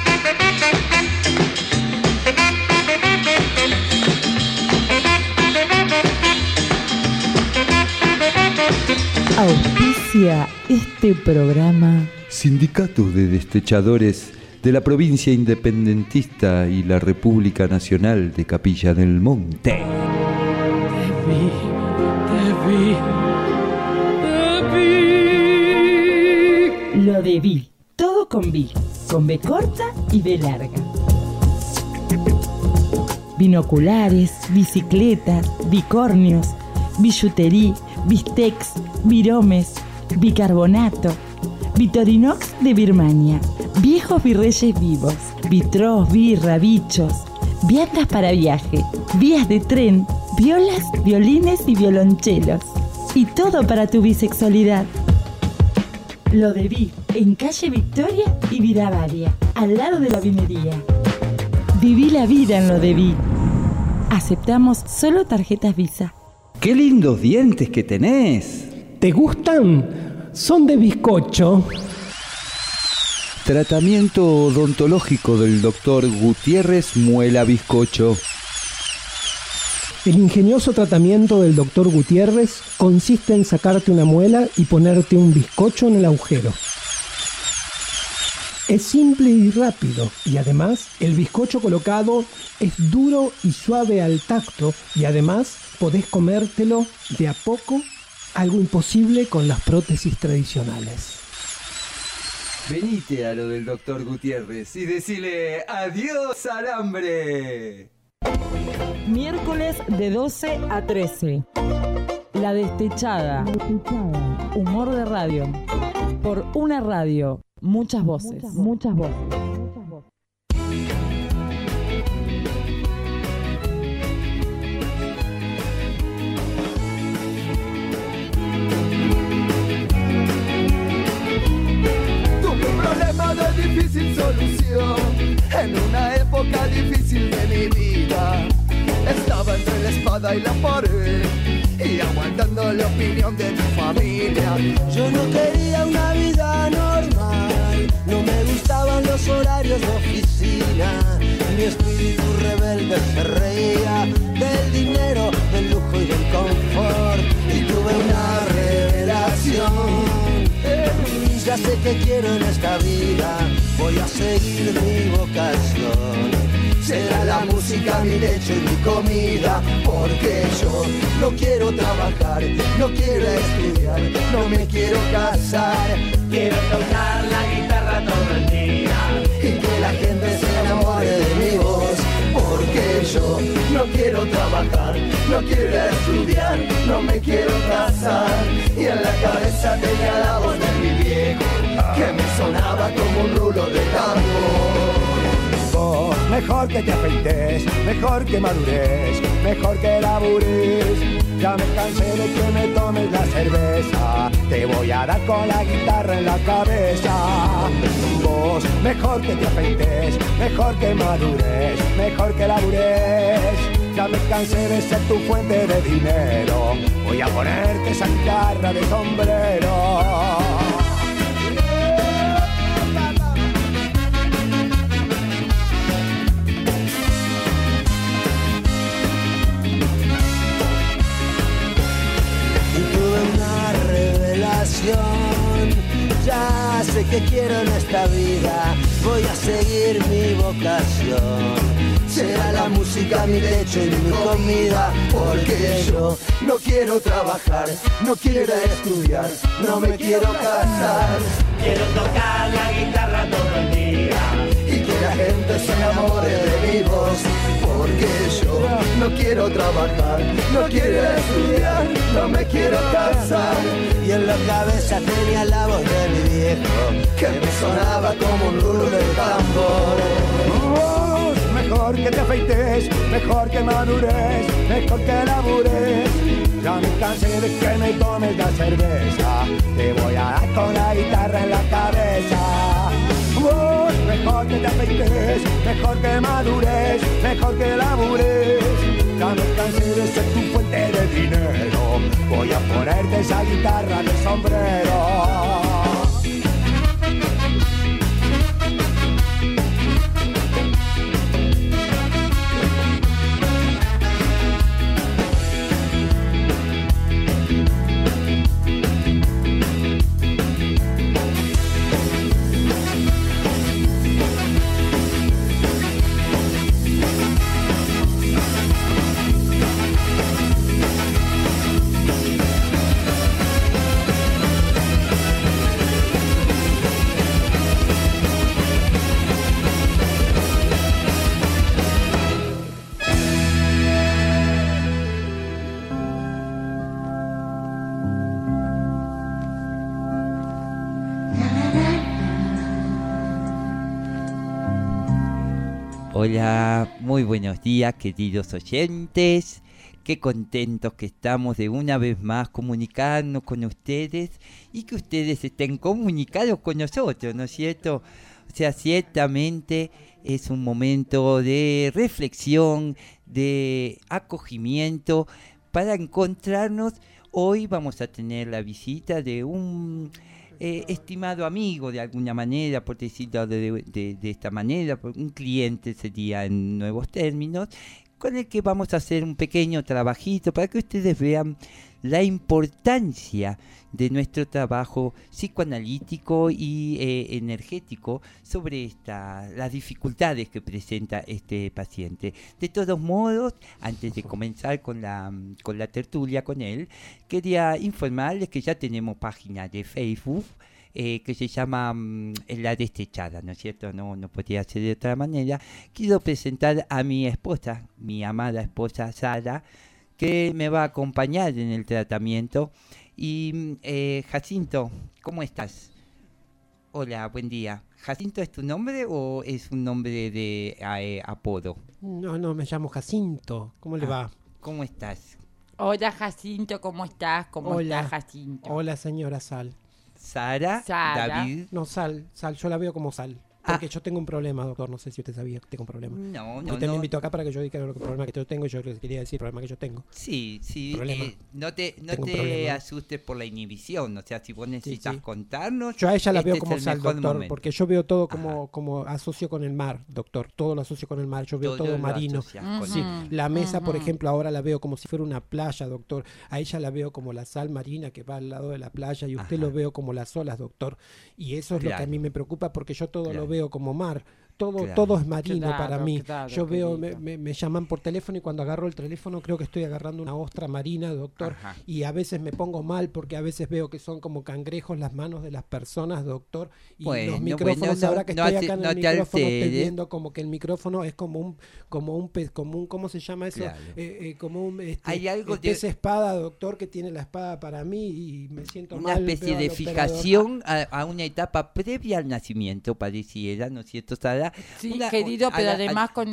Auspicia este programa Sindicato de Destechadores de la provincia independentista y la República Nacional de Capilla del Monte. Te vi. Lo de Vi. Todo con Vi. Con B corta y B larga. Binoculares, bicicletas, bicornios, billutería, bistecs, viromes, bicarbonato, Vitorinox de Birmania, viejos virreyes vivos, vitros, birra, bichos, viandas para viaje, vías de tren, violas, violines y violonchelos. Y todo para tu bisexualidad. Lo de Vi, en calle Victoria y Viravaria, al lado de la vinería. Viví la vida en Lo de Vi. Aceptamos solo tarjetas Visa. ¡Qué lindos dientes que tenés! ¿Te gustan? Son de bizcocho. Tratamiento odontológico del doctor Gutiérrez Muela Bizcocho. El ingenioso tratamiento del Dr. Gutiérrez consiste en sacarte una muela y ponerte un bizcocho en el agujero. Es simple y rápido, y además el bizcocho colocado es duro y suave al tacto, y además podés comértelo de a poco, algo imposible con las prótesis tradicionales. Venite a lo del doctor Gutiérrez y decile adiós al hambre. Miércoles de 12 a 13. La Destechada. Humor de radio. Por una radio. Muchas voces. Muchas voces. Tuve un problema de difícil solución en una época difícil de mi vida. Estaba entre la espada y la pared y aguantando la opinión de mi familia. Yo no quería una vida normal, no me gustaban los horarios de oficina. Mi espíritu rebelde se reía del dinero, del lujo y del confort. Y tuve una revelación. Ya sé que quiero en esta vida, voy a seguir mi vocación. Será la música mi lecho y mi comida, porque yo no quiero trabajar, no quiero estudiar, no me quiero casar. Quiero tocar la guitarra todo el día y que la gente se enamore de mi voz, porque yo no quiero trabajar, no quiero estudiar, no me quiero casar. Y en la cabeza tenía la voz de mi viejo, que me sonaba como un rulo de tambor. Vos, mejor que te afeites, mejor que madures, mejor que labures. Ya me cansé de que me tomes la cerveza, te voy a dar con la guitarra en la cabeza. Vos, mejor que te afeites, mejor que madures, mejor que labures. Ya me cansé de ser tu fuente de dinero, voy a ponerte esa guitarra de sombrero. Ya sé que quiero en esta vida, voy a seguir mi vocación. Será la música mi lecho y mi comida, porque yo no quiero trabajar, no quiero estudiar, no me quiero casar. Quiero tocar la guitarra todo el día y que la gente se enamore de mi voz, porque yo no quiero trabajar, no quiero estudiar, no me quiero casar. Y en la cabeza tenía la voz de mi viejo, que me sonaba como un rulo de tambor. Vos, mejor que te afeites, mejor que madures, mejor que labures. Ya me cansé de que me tomes la cerveza, te voy a dar con la guitarra en la cabeza. Mejor que te afeites, mejor que madures, mejor que labures. Ya me cansé de ser tu fuente de dinero, voy a ponerte esa guitarra de sombrero. Hola, muy buenos días queridos oyentes, qué contentos que estamos de una vez más comunicarnos con ustedes y que ustedes estén comunicados con nosotros, ¿no es cierto? O sea, ciertamente es un momento de reflexión, de acogimiento para encontrarnos. Hoy vamos a tener la visita de un estimado amigo, de alguna manera, por decirlo de esta manera, un cliente sería en nuevos términos, con el que vamos a hacer un pequeño trabajito para que ustedes vean la importancia de nuestro trabajo psicoanalítico y energético sobre las dificultades que presenta este paciente. De todos modos, antes de comenzar con la tertulia con él, quería informarles que ya tenemos página de Facebook que se llama La Destechada, ¿no es cierto? No podía ser de otra manera. Quiero presentar a mi esposa, mi amada esposa Sara, que me va a acompañar en el tratamiento. Y Jacinto, ¿cómo estás? Hola, buen día. ¿Jacinto es tu nombre o es un nombre de apodo? No, me llamo Jacinto. ¿Cómo le va? ¿Cómo estás? Hola Jacinto, ¿cómo estás? ¿Cómo estás, Jacinto? Hola, señora Sal. Sara, David. No, Sal, yo la veo como Sal. Porque yo tengo un problema, doctor, no sé si usted sabía que tengo un problema. Usted me invitó acá para que yo diga el problema que yo tengo y yo quería decir el problema que yo tengo. Sí, no te asustes por la inhibición, o sea, si vos necesitas contarnos... Yo a ella la veo como Sal, doctor, porque yo veo todo como asocio con el mar, doctor, todo lo asocio con el mar, yo veo todo marino. Sí, la mesa, por ejemplo, ahora la veo como si fuera una playa, doctor, a ella la veo como la sal marina que va al lado de la playa y usted lo veo como las olas, doctor, y eso es lo que a mí me preocupa porque yo todo lo veo como mar, todo es marino para mí. Yo veo, me llaman por teléfono y cuando agarro el teléfono creo que estoy agarrando una ostra marina, doctor, y a veces me pongo mal porque a veces veo que son como cangrejos las manos de las personas, doctor, y los micrófonos, ahora que estoy acá en el micrófono estoy viendo como que el micrófono es como un ¿cómo se llama eso? Como un hay algo pez espada, doctor, que tiene la espada para mí y me siento una mal. Una especie de fijación a una etapa previa al nacimiento, pareciera, ¿no es cierto, Sara? Sí, querido, pero además con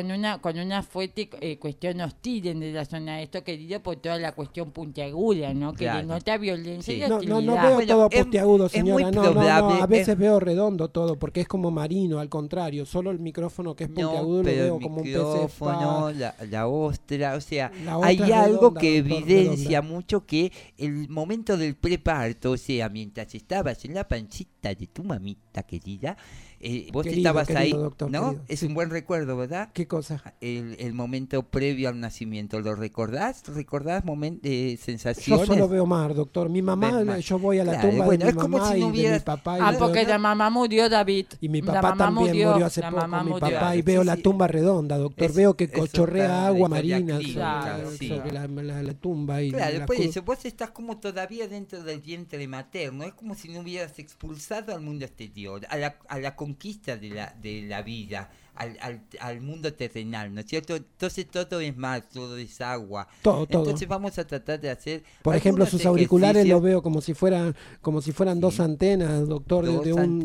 una fuerte cuestión hostil en relación a esto, querido, por toda la cuestión puntiaguda, ¿no? Que denota violencia y hostilidad. No veo todo puntiagudo, señora, no, a veces veo redondo todo, porque es como marino, al contrario, solo el micrófono que es puntiagudo lo veo como un pez espada. La ostra, o sea, hay algo que evidencia mucho que el momento del preparto, o sea, mientras estabas en la pancita de tu mamita querida, vos estabas ahí, doctor, ¿no? Querido. Es un buen recuerdo, ¿verdad? ¿Qué cosa? El momento previo al nacimiento, ¿lo recordás? ¿Recordás sensaciones? Yo solo veo mar, doctor. Mi mamá, yo voy a la tumba de mi mamá y de mi papá. Porque la mamá murió, David. Y mi papá también murió hace poco, mi papá, y veo la tumba redonda, doctor. Veo que chorrea agua marina sobre la tumba. Claro, por eso, vos estás como todavía dentro del vientre materno. Es como si no hubieras expulsado al mundo exterior, a la conquista de la vida, al mundo terrenal, ¿no es cierto? Entonces todo es mar, todo es agua. Todo. Entonces vamos a tratar de hacer... Por ejemplo, sus auriculares los veo como si fueran Sí. dos antenas, doctor, Dos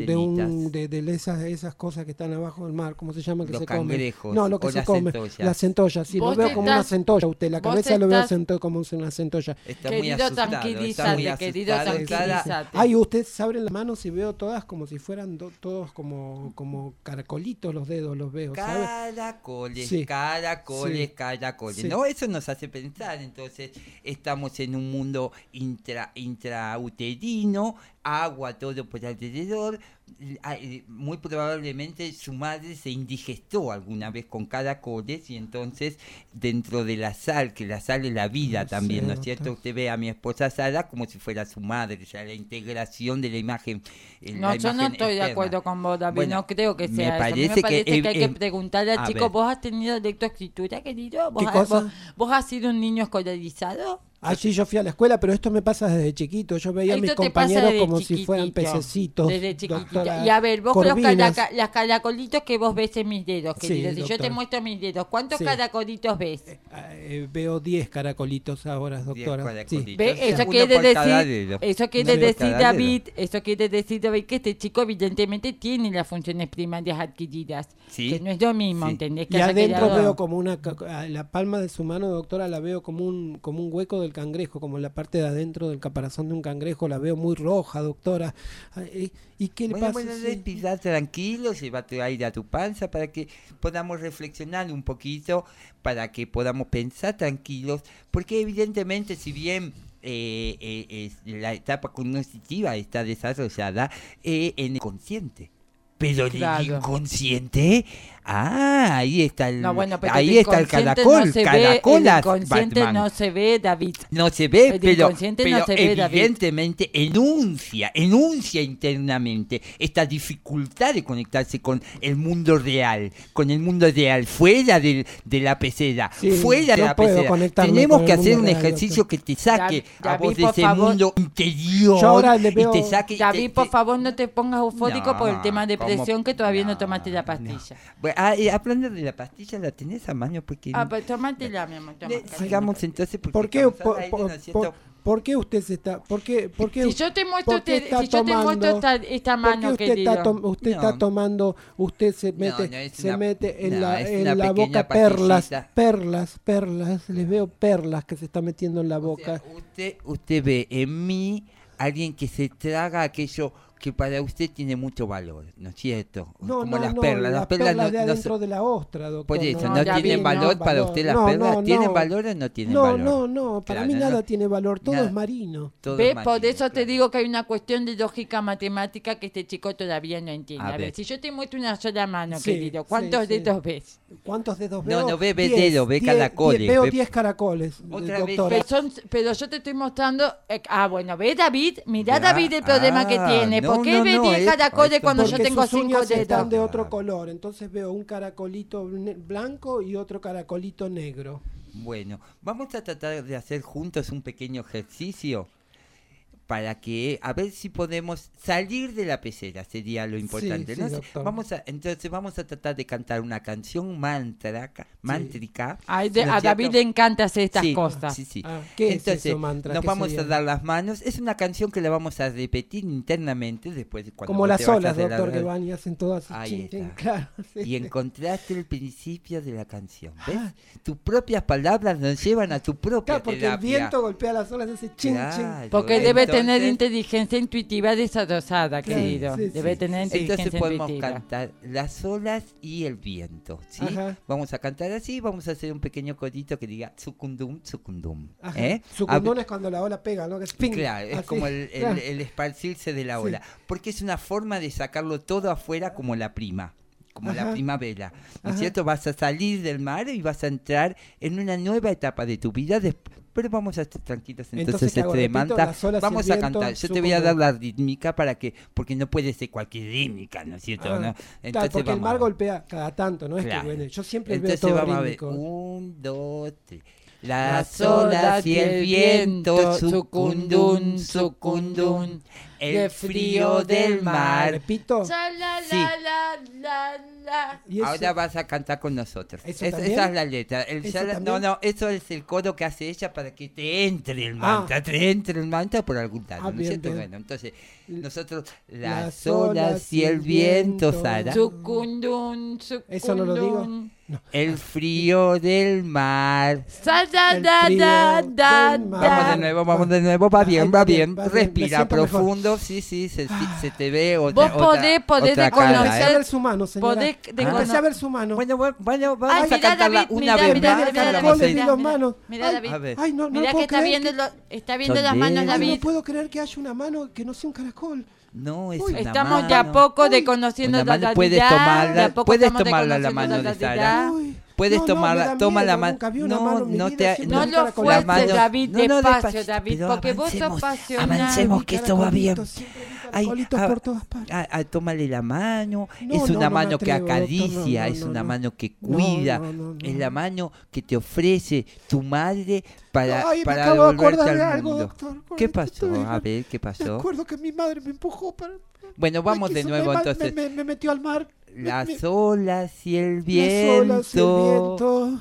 de esas cosas que están abajo del mar, ¿cómo se llama? Que Los se come. cangrejos, No, lo que o se las come. centollas. Las centollas, sí, lo Vos veo como una estás- centolla usted, la vos cabeza lo veo estás- como una centolla. Está muy Querido, asustado, tranquilízate, querido, tranquilízate. Ay, usted se abre las manos y veo todas como si fueran todos como caracolitos los dedos, los veo, ¿sabe? Caracoles, Sí. caracoles, Sí. caracoles. Sí. ¿No? Eso nos hace pensar, entonces, estamos en un mundo intrauterino, agua todo por alrededor. Muy probablemente su madre se indigestó alguna vez con caracoles y entonces dentro de la sal, que la sal es la vida No también, sé, ¿no es cierto? doctor. Usted ve a mi esposa Sara como si fuera su madre, ya la integración de la imagen. No, yo no estoy de acuerdo con vos, David. Bueno, no creo que me sea eso. A mí me parece parece que, que hay que preguntarle al a chico, ver. ¿vos has tenido lectoescritura, querido? ¿Qué cosa? ¿Vos has sido un niño escolarizado? Ah, sí, yo fui a la escuela, pero esto me pasa desde chiquito. Yo veía a mis Esto te pasa compañeros desde como si fueran chiquitito, pececitos. Desde chiquitito. doctora Y a ver, vos Corvinas. las caracolitos que vos ves en mis dedos, Sí, querido. Si yo te doctora. muestro mis dedos, ¿cuántos Sí. caracolitos ves? Veo 10 caracolitos ahora, doctora. Sí. caracolitos. ¿Ve? Entonces, Eso uno quiere por cada decir, dedo. eso quiere Uno por decir cada David, dedo. eso quiere decir David que este chico evidentemente tiene las funciones primarias adquiridas, Sí. que no es lo mismo, Sí. ¿entendés? Que Y haya adentro quedado- veo como la palma de su mano, doctora, la veo como un hueco del cangrejo, como la parte de adentro del caparazón de un cangrejo, la veo muy roja, doctora. Ay, ¿y qué le Bueno, pasa? Sí. respirar tranquilo, llévate aire a tu panza para que podamos reflexionar un poquito, para que podamos pensar tranquilos, porque evidentemente si bien la etapa cognitiva está desarrollada en el consciente. Pero Claro. el inconsciente, ahí está el, No, bueno, pero ahí el está el inconsciente caracol, no se ve, caracolas, el inconsciente Batman. no se ve, David. No se ve, El pero inconsciente no se ve, David. evidentemente enuncia internamente esta dificultad de conectarse con el mundo real, fuera de la pecera, Sí, fuera de no la puedo pecera. conectarme Tenemos con que el hacer mundo un real, ejercicio doctor. que te saque a David, vos de por ese favor. mundo interior Yo ahora le veo- y te saque... David, por favor, no te pongas eufórico No, por el tema de ¿cómo? presión que todavía no No, tomaste la no. pastilla. Bueno, hablando de la pastilla, ¿la tenés a mano? Porque Pues tomátela, mi amor, tomátela. sigamos entonces porque ¿Por qué, estamos al aire, ¿no es cierto? por qué usted se está... ¿Por qué Si yo te muestro, por qué está si yo te muestro tomando- esta ¿Por mano, qué usted querido. usted No. está tomando, usted se mete, no, es se una- mete en no, la, es en una la pequeña boca perlas, pastillita. perlas, les veo perlas que se está metiendo en la O sea, boca. usted ve en mí alguien que se traga aquello que para usted tiene mucho valor, ¿no es cierto? No, Como no, las no, perlas. las Las perlas perlas de no adentro son- de la ostra, doctor. Por eso, No, ¿no David, tienen no, valor para valor. usted las No, perlas? no, ¿Tienen no. valor o no tienen No, valor? no, para Claro, mí no, nada tiene valor, todo nada. es marino. Todo ¿Ve? es Por marino, eso te claro. digo que hay una cuestión de lógica matemática que este chico todavía no entiende. A A ver, ver. si yo te muestro una sola mano, Sí, querido, ¿cuántos sí, sí. dedos ves? ¿Cuántos dedos No, veo? no ve 10, dedos, ve 10, caracoles, 10, veo ve- 10 caracoles, Otra vez, doctora. Pero yo te estoy mostrando... bueno, ¿ves, David? Mirá, Ya, David, el problema que tiene. no, ¿Por qué no, ves no, 10 caracoles esto- cuando yo Porque tengo sus 5 uñas están dedos? de otro color, entonces veo un caracolito blanco y otro caracolito negro. Bueno, vamos a tratar de hacer juntos un pequeño ejercicio para que a ver si podemos salir de la pecera, sería lo importante. sí, ¿no? doctor. Entonces vamos a tratar de cantar una canción mántrica. Ay, ¿no es a cierto? David le encanta hacer estas Sí, cosas. sí, sí. Ah, ¿qué es Entonces, eso, mantra? nos ¿Qué vamos sería? a dar las manos. Es una canción que la vamos a repetir internamente después de cuando Como vos las te vas a olas, hacer la- doctor, que van y hacen todas Ahí chin, chin, está. claro. Sí. Y encontraste el principio de la canción. ¿Ves? Ah. Tus propias palabras nos llevan a tu propia Claro, porque terapia. el viento golpea las olas y hace chin, Claro, Porque debe tener entonces- inteligencia intuitiva desarrollada, Claro, querido. sí, Debe sí. tener inteligencia Entonces podemos intuitiva. cantar las olas y el viento, ¿sí? Ajá. Vamos a cantar así, vamos a hacer un pequeño codito que diga sucundum, sucundum. Ajá. ¿eh? Su condón es cuando la ola pega, ¿no? Que es ping, Claro, es así, como el claro. esparcirse de la Sí. ola, porque es una forma de sacarlo todo afuera como la prima, como la Ajá. primavera, ¿no es Ajá. cierto? Vas a salir del mar y vas a entrar en una nueva etapa de tu vida, pero vamos a estar tranquilos, entonces ¿qué hago? este Repito, manta, las olas y vamos el a viento, cantar, yo su te voy a dar condón. la rítmica porque no puede ser cualquier rítmica, ¿no es cierto? Ah, ¿no? claro, porque el vamos mar a- golpea cada tanto, no es Claro. que bueno, yo siempre Entonces veo todo vamos a ver, rítmico. 1, 2, 3. Las olas y el viento, sucundum, sucundum. El frío del mar. Repito. Sa, la, Sí. la. ¿Y eso? Ahora vas a cantar con nosotros. ¿Eso Esa también? es la letra. ¿Eso también? No, eso es el coro que hace ella para que te entre el mantra. Te entre el mantra por algún lado. ¿no es bien, cierto? bien. Bueno, entonces, nosotros, Las las olas y el viento, Sara. Sucundun, ¿Eso no lo digo? sucundun. El frío del mar. Sa, da, El da, frío da, da, del mar. da. Vamos de nuevo, va bien, Ay, va va bien. bien, va bien. Me Respira siento mejor. profundo, sí, se te ve otra. Vos podés otra de cara, Empecé a conocer- ver su mano, señora. Podés de Empecé a ver su mano. Bueno, vamos Ay, a mirá, cantarla David, una mirá, vez mirá, más. mirá, y la David, vamos a David, ir. mirá, dos manos. Mirá, Ay, David. A ver. Ay, no Mirá puedo que está creer viendo, está viendo Son las manos, bien. Ay, David. no puedo creer que haya una mano que no sea un caracol. No, es Uy, una Estamos mano. de a poco Uy. desconociendo Una la mano, puedes realidad, tomarla, de a poco puedes estamos tomarla la reconociendo mano de Sara. realidad. Uy. Puedes No, tomarla, me da toma miedo, la mano. nunca vi una mano en mi vida, siempre No vi lo caracol. las fuertes, manos- David, no, no, despacio, despacito, David, pero porque vos sos avancemos, pasional. avancemos, que esto va bien. Caracolitos, siempre vi Ay, caracolitos por todas partes. tómale la mano. No, Es no, una no me mano que atrevo, doctor, acaricia, no, es no, una no. mano que No, cuida, no, es la mano que te ofrece tu madre para, Ay, me para acabo de devolverte acordar de al algo, mundo. doctor. ¿Qué pasó? Estoy- A ver, ¿qué Me pasó? acuerdo que mi madre me empujó para... Bueno, vamos de nuevo entonces. Me metió al mar. Las olas y el Las olas y el viento. viento.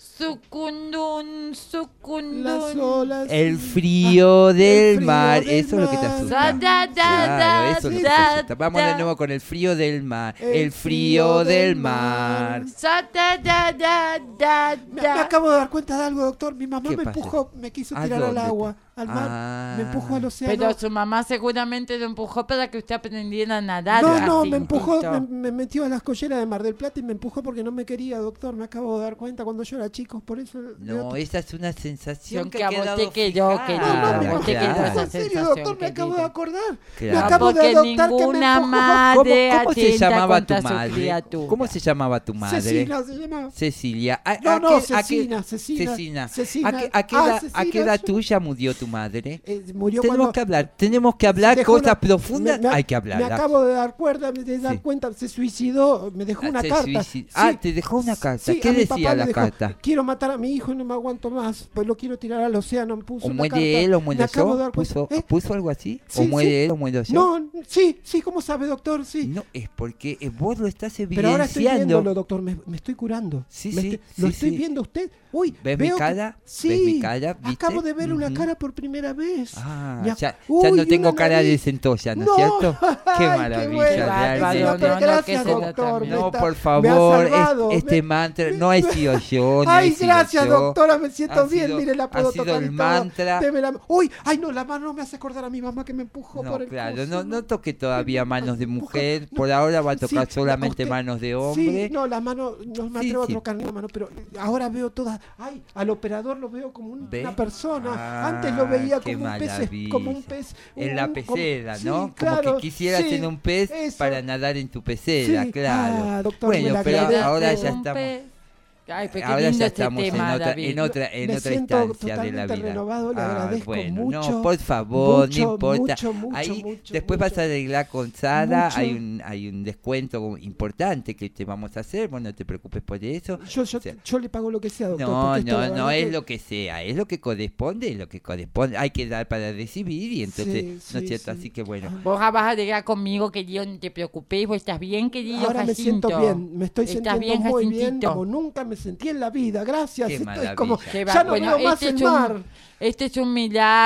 Sucundun, Las sucundun. olas. El frío del frío mar, del eso es lo que te mar. asusta. Da, da, da, Claro, da, eso es lo que te da, asusta. Vamos de da. nuevo con el frío del mar. El frío del mar. Sa, da, da, da, da, Me da. acabo de dar cuenta de algo, doctor. Mi mamá ¿Qué me pasó? empujó, me quiso ¿A tirar al dónde? agua, al mar. Ah. Me empujó al océano. Pero su mamá seguramente lo empujó para que usted aprendiera a nadar. No, Jacintito. me empujó, me metió a las colleras de Mar del Plata y me empujó porque no me quería, doctor. Me acabo de dar cuenta cuando yo era chico, por eso... No, esa es una sensación que Que ha a vos quedado te quedó, fijada. querido. No, no, mi Claro, mamá, te quedó claro. esa en serio, sensación, doctor, me acabo de querido. acordar. Claro. Me acabo de Porque adoptar que me ninguna empujó. madre ¿Cómo se atenta llamaba tu contra su madre? criatura. ¿Cómo se llamaba tu madre? Cecina se llamaba. Cecilia. No, no, Cecina, Cecina. Cecina. ¿A qué Ah, edad, Cecina, a qué edad sí. tuya murió tu madre? Murió Tenemos cuando... que hablar dejó cosas una- profundas, me- hay que Me hablar. acabo de dar Sí. cuenta, se suicidó, me dejó una Se carta. suicidó. Ah, te dejó una carta. Sí, ¿Qué a mi decía papá le la dejó, carta? Quiero matar a mi hijo y no me aguanto más, pues lo quiero tirar al océano. Me puso ¿O una muere carta. él o Me muero acabo de yo? dar cuenta. ¿Puso algo así? Sí, ¿O muere sí. él o muero yo? No, sí, ¿cómo sabe, doctor? Sí. No, es porque vos lo estás Pero ahora estoy evidenciando. viéndolo, doctor, me estoy curando. Sí, Me sí, estoy- lo sí, estoy sí. viendo a usted. Uy, ¿Ves mi veo que- cara? Sí, ¿Ves mi cara? ¿Viste? acabo de ver una Ujú. cara por primera vez. Ah, Me ac- ya Uy, no y tengo una cara de nariz. centolla, ¿no es No. cierto? Qué Ay, maravilla, bueno. realmente. Bárbaro, Pero no, gracias, que se lo doctor. también. No, está- por me ha favor, salvado. este mantra no he sido yo, no he Ay, sido gracias, yo. doctora, me siento Ha bien. sido- Mire, la puedo ha sido tocar el y todo. mantra. Deme la... Uy, ay, no, la mano me hace acordar a mi mamá que me empujó No, por el claro, coso, no toque todavía manos de Empuja- mujer. no. Por ahora va a tocar Sí, solamente usted- manos de Sí, hombre. no, la mano, no me Sí, atrevo sí. a tocar la mano, pero ahora veo todas. Ay, al operador lo veo como ¿Ve? una persona. Ah, Antes lo veía qué como un pez, maravilla. como un pez. En la pecera, sí, ¿no? Como claro, que quisieras sí, ser un pez eso. para nadar en tu pecera, Sí. claro. Ah, doctor, me bueno, la pero agradezco. ahora ya Un estamos. pez. Ay, pero qué Ahora lindo ya este estamos tema, David. en otra Me siento instancia de la totalmente vida. renovado, le agradezco bueno, mucho, no, por favor, mucho, no importa. mucho, Ahí mucho, después mucho. vas a arreglar con Sara, Mucho. hay un descuento importante que te vamos a hacer, bueno, no te preocupes por eso. Yo, O sea, yo le pago lo que sea, doctor. no, porque esto, la no verdad es que- lo que sea, es lo que corresponde, hay que dar para recibir y entonces, Sí, ¿no es sí, cierto? sí. Así que bueno. Vos vas a llegar conmigo, querido, no te preocupes, vos estás bien, querido Ahora me Jacinto. siento bien, me estoy ¿Estás sintiendo bien, muy bien, Jacintito? como nunca me sentí en la vida. Gracias, Qué estoy maravilla. como Qué va- ya no bueno, veo más el es mar. Este es un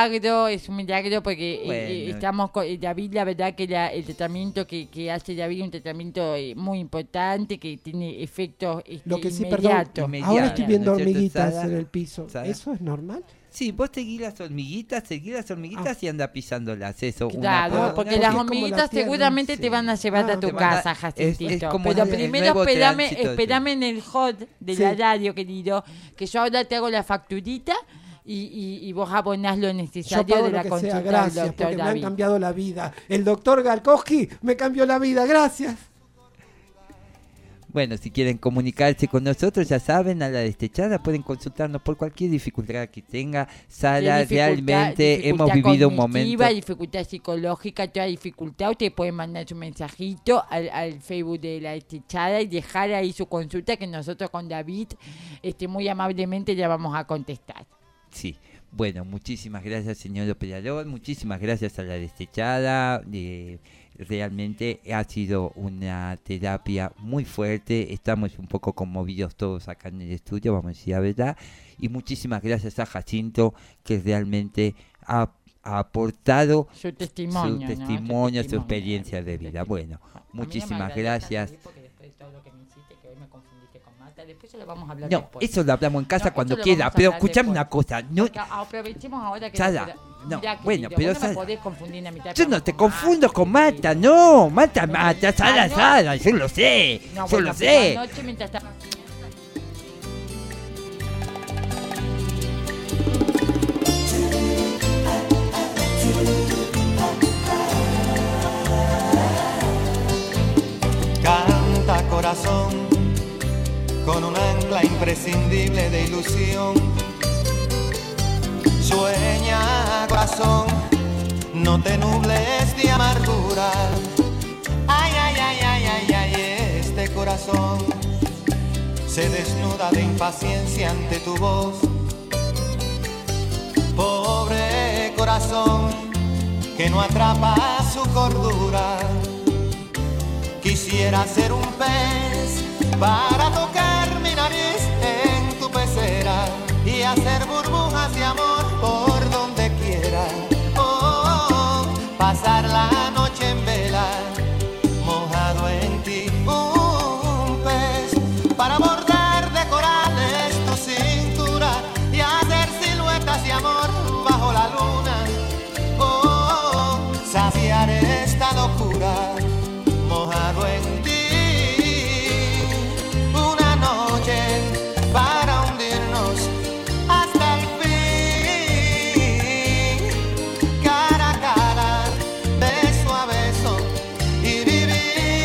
milagro porque Bueno. estamos con David, la verdad que el tratamiento que hace David es un tratamiento muy importante, que tiene efectos Lo que sí, perdón, inmediatos. ahora estoy viendo ¿no es cierto, hormiguitas Sara? en el piso. Sara. ¿Eso es normal? Sí, vos seguís las hormiguitas y anda pisándolas, eso. Claro, una por porque una. las es como la hormiguitas tierra, seguramente sí. te van a llevar Ah, a tu te van a- casa, Jacintito. es como Pero el primero nuevo tránsito de tu- espérame en el hot de Sí. la radio, querido, que yo ahora te hago la facturita y vos abonás lo Yo necesario pago de lo la que consulta sea, del gracias, doctor porque me han David. cambiado la vida. El doctor Galkowski me cambió la vida, gracias. Bueno, si quieren comunicarse con nosotros, ya saben, a la destechada, pueden consultarnos por cualquier dificultad que tenga. Sara, realmente hemos vivido un momento. Dificultad psicológica, toda dificultad, usted puede mandar su mensajito al Facebook de la destechada y dejar ahí su consulta que nosotros con David muy amablemente ya vamos a contestar. Sí. Bueno, muchísimas gracias, señor operador, muchísimas gracias a la Destechada. Realmente ha sido una terapia muy fuerte, estamos un poco conmovidos todos acá en el estudio, vamos a decir la verdad, y muchísimas gracias a Jacinto, que realmente ha aportado su testimonio, su experiencia de vida. Bueno, muchísimas gracias. Después lo vamos a hablar No, después. eso lo hablamos en casa cuando eso lo quiera, vamos a pero hablar escuchame después. una cosa. No, Porque aprovechemos ahora que... Sara, no, Mirá, bueno, querido, pero vos no me Sara, podés confundir a mitad de yo no programa te con confundo con querido. Marta, no, Marta, Sara, no. Sara, yo lo sé, No, yo bueno, lo pero sé. anoche mientras estaba... Canta corazón con un ancla imprescindible de ilusión. Sueña corazón, no te nubles de amargura. Ay, ay, ay, ay, ay, ay, este corazón se desnuda de impaciencia ante tu voz. Pobre corazón que no atrapa su cordura. Quisiera ser un pez para tocar mi nariz en tu pecera y hacer burbujas de amor por donde quiera. Oh, pasar la noche en vela, mojado en ti. Un pez para bordar de corales tu cintura y hacer siluetas de amor bajo la luna. Oh, saciar esta locura mojado en ti, una noche para hundirnos hasta el fin, cara a cara, beso a beso y vivir.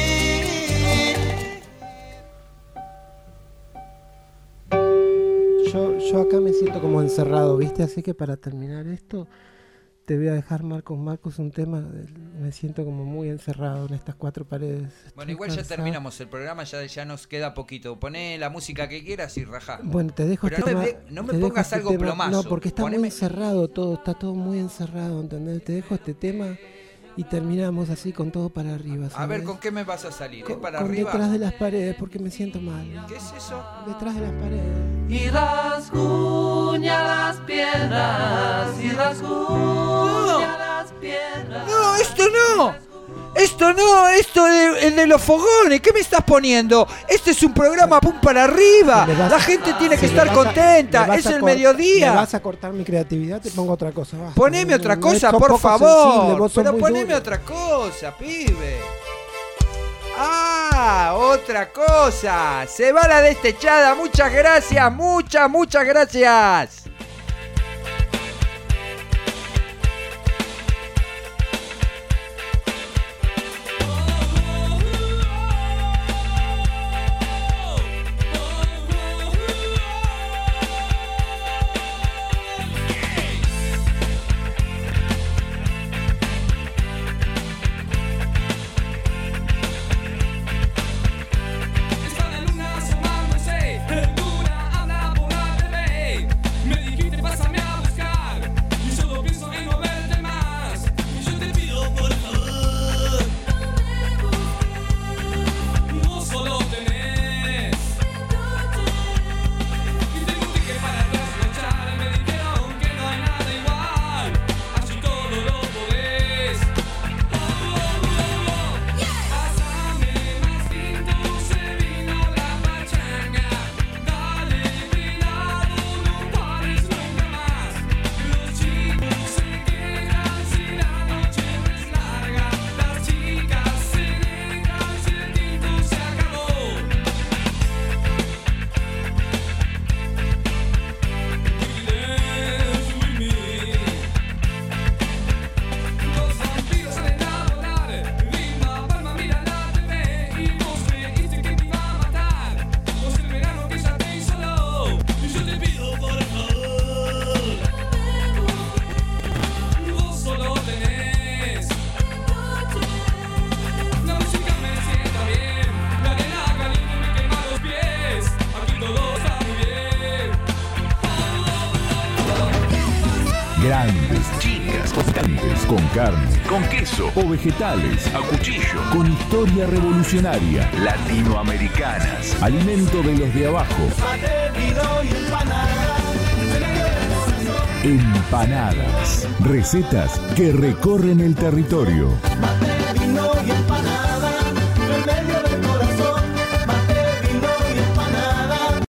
Yo acá me siento como encerrado, ¿viste? Así que para terminar esto, te voy a dejar, Marcos, un tema. Me siento como muy encerrado en estas cuatro paredes. Bueno, igual ya terminamos el programa, ya nos queda poquito. Poné la música que quieras y rajá. Bueno, te dejo Pero este tema. no me te dejo pongas este algo tema. plomazo. No, porque está Poneme- muy encerrado todo, está todo muy encerrado, ¿entendés? Te dejo este tema y terminamos así con todo para arriba, A ver, ¿sabes? ¿con qué me vas a salir? ¿Es Con- para con arriba? detrás de las paredes, porque me siento mal. ¿Qué es eso? Detrás de las paredes. Y rasguña las piedras, y rasguña las piedras. No, esto no. Esto es de los fogones. ¿Qué me estás poniendo? Este es un programa pum para arriba. Si le vas La a- gente tiene si que le estar vas a- contenta. le vas Es a el cor- mediodía. ¿Me vas a cortar mi creatividad? Te pongo otra cosa. Basta. Poneme otra No, cosa, sos por poco favor. sensible, vos sos Pero muy poneme duro. otra cosa, pibe. Ah, otra cosa. Se va la Destechada. Muchas gracias, muchas gracias. Está la luna asomándose, el luna anda por la TV. Me Grandes, chicas, picantes, con carne, con queso o vegetales, a cuchillo, con historia revolucionaria, latinoamericanas, alimento de los de abajo. Empanadas, recetas que recorren el territorio. Mate, vino y empanada, remedio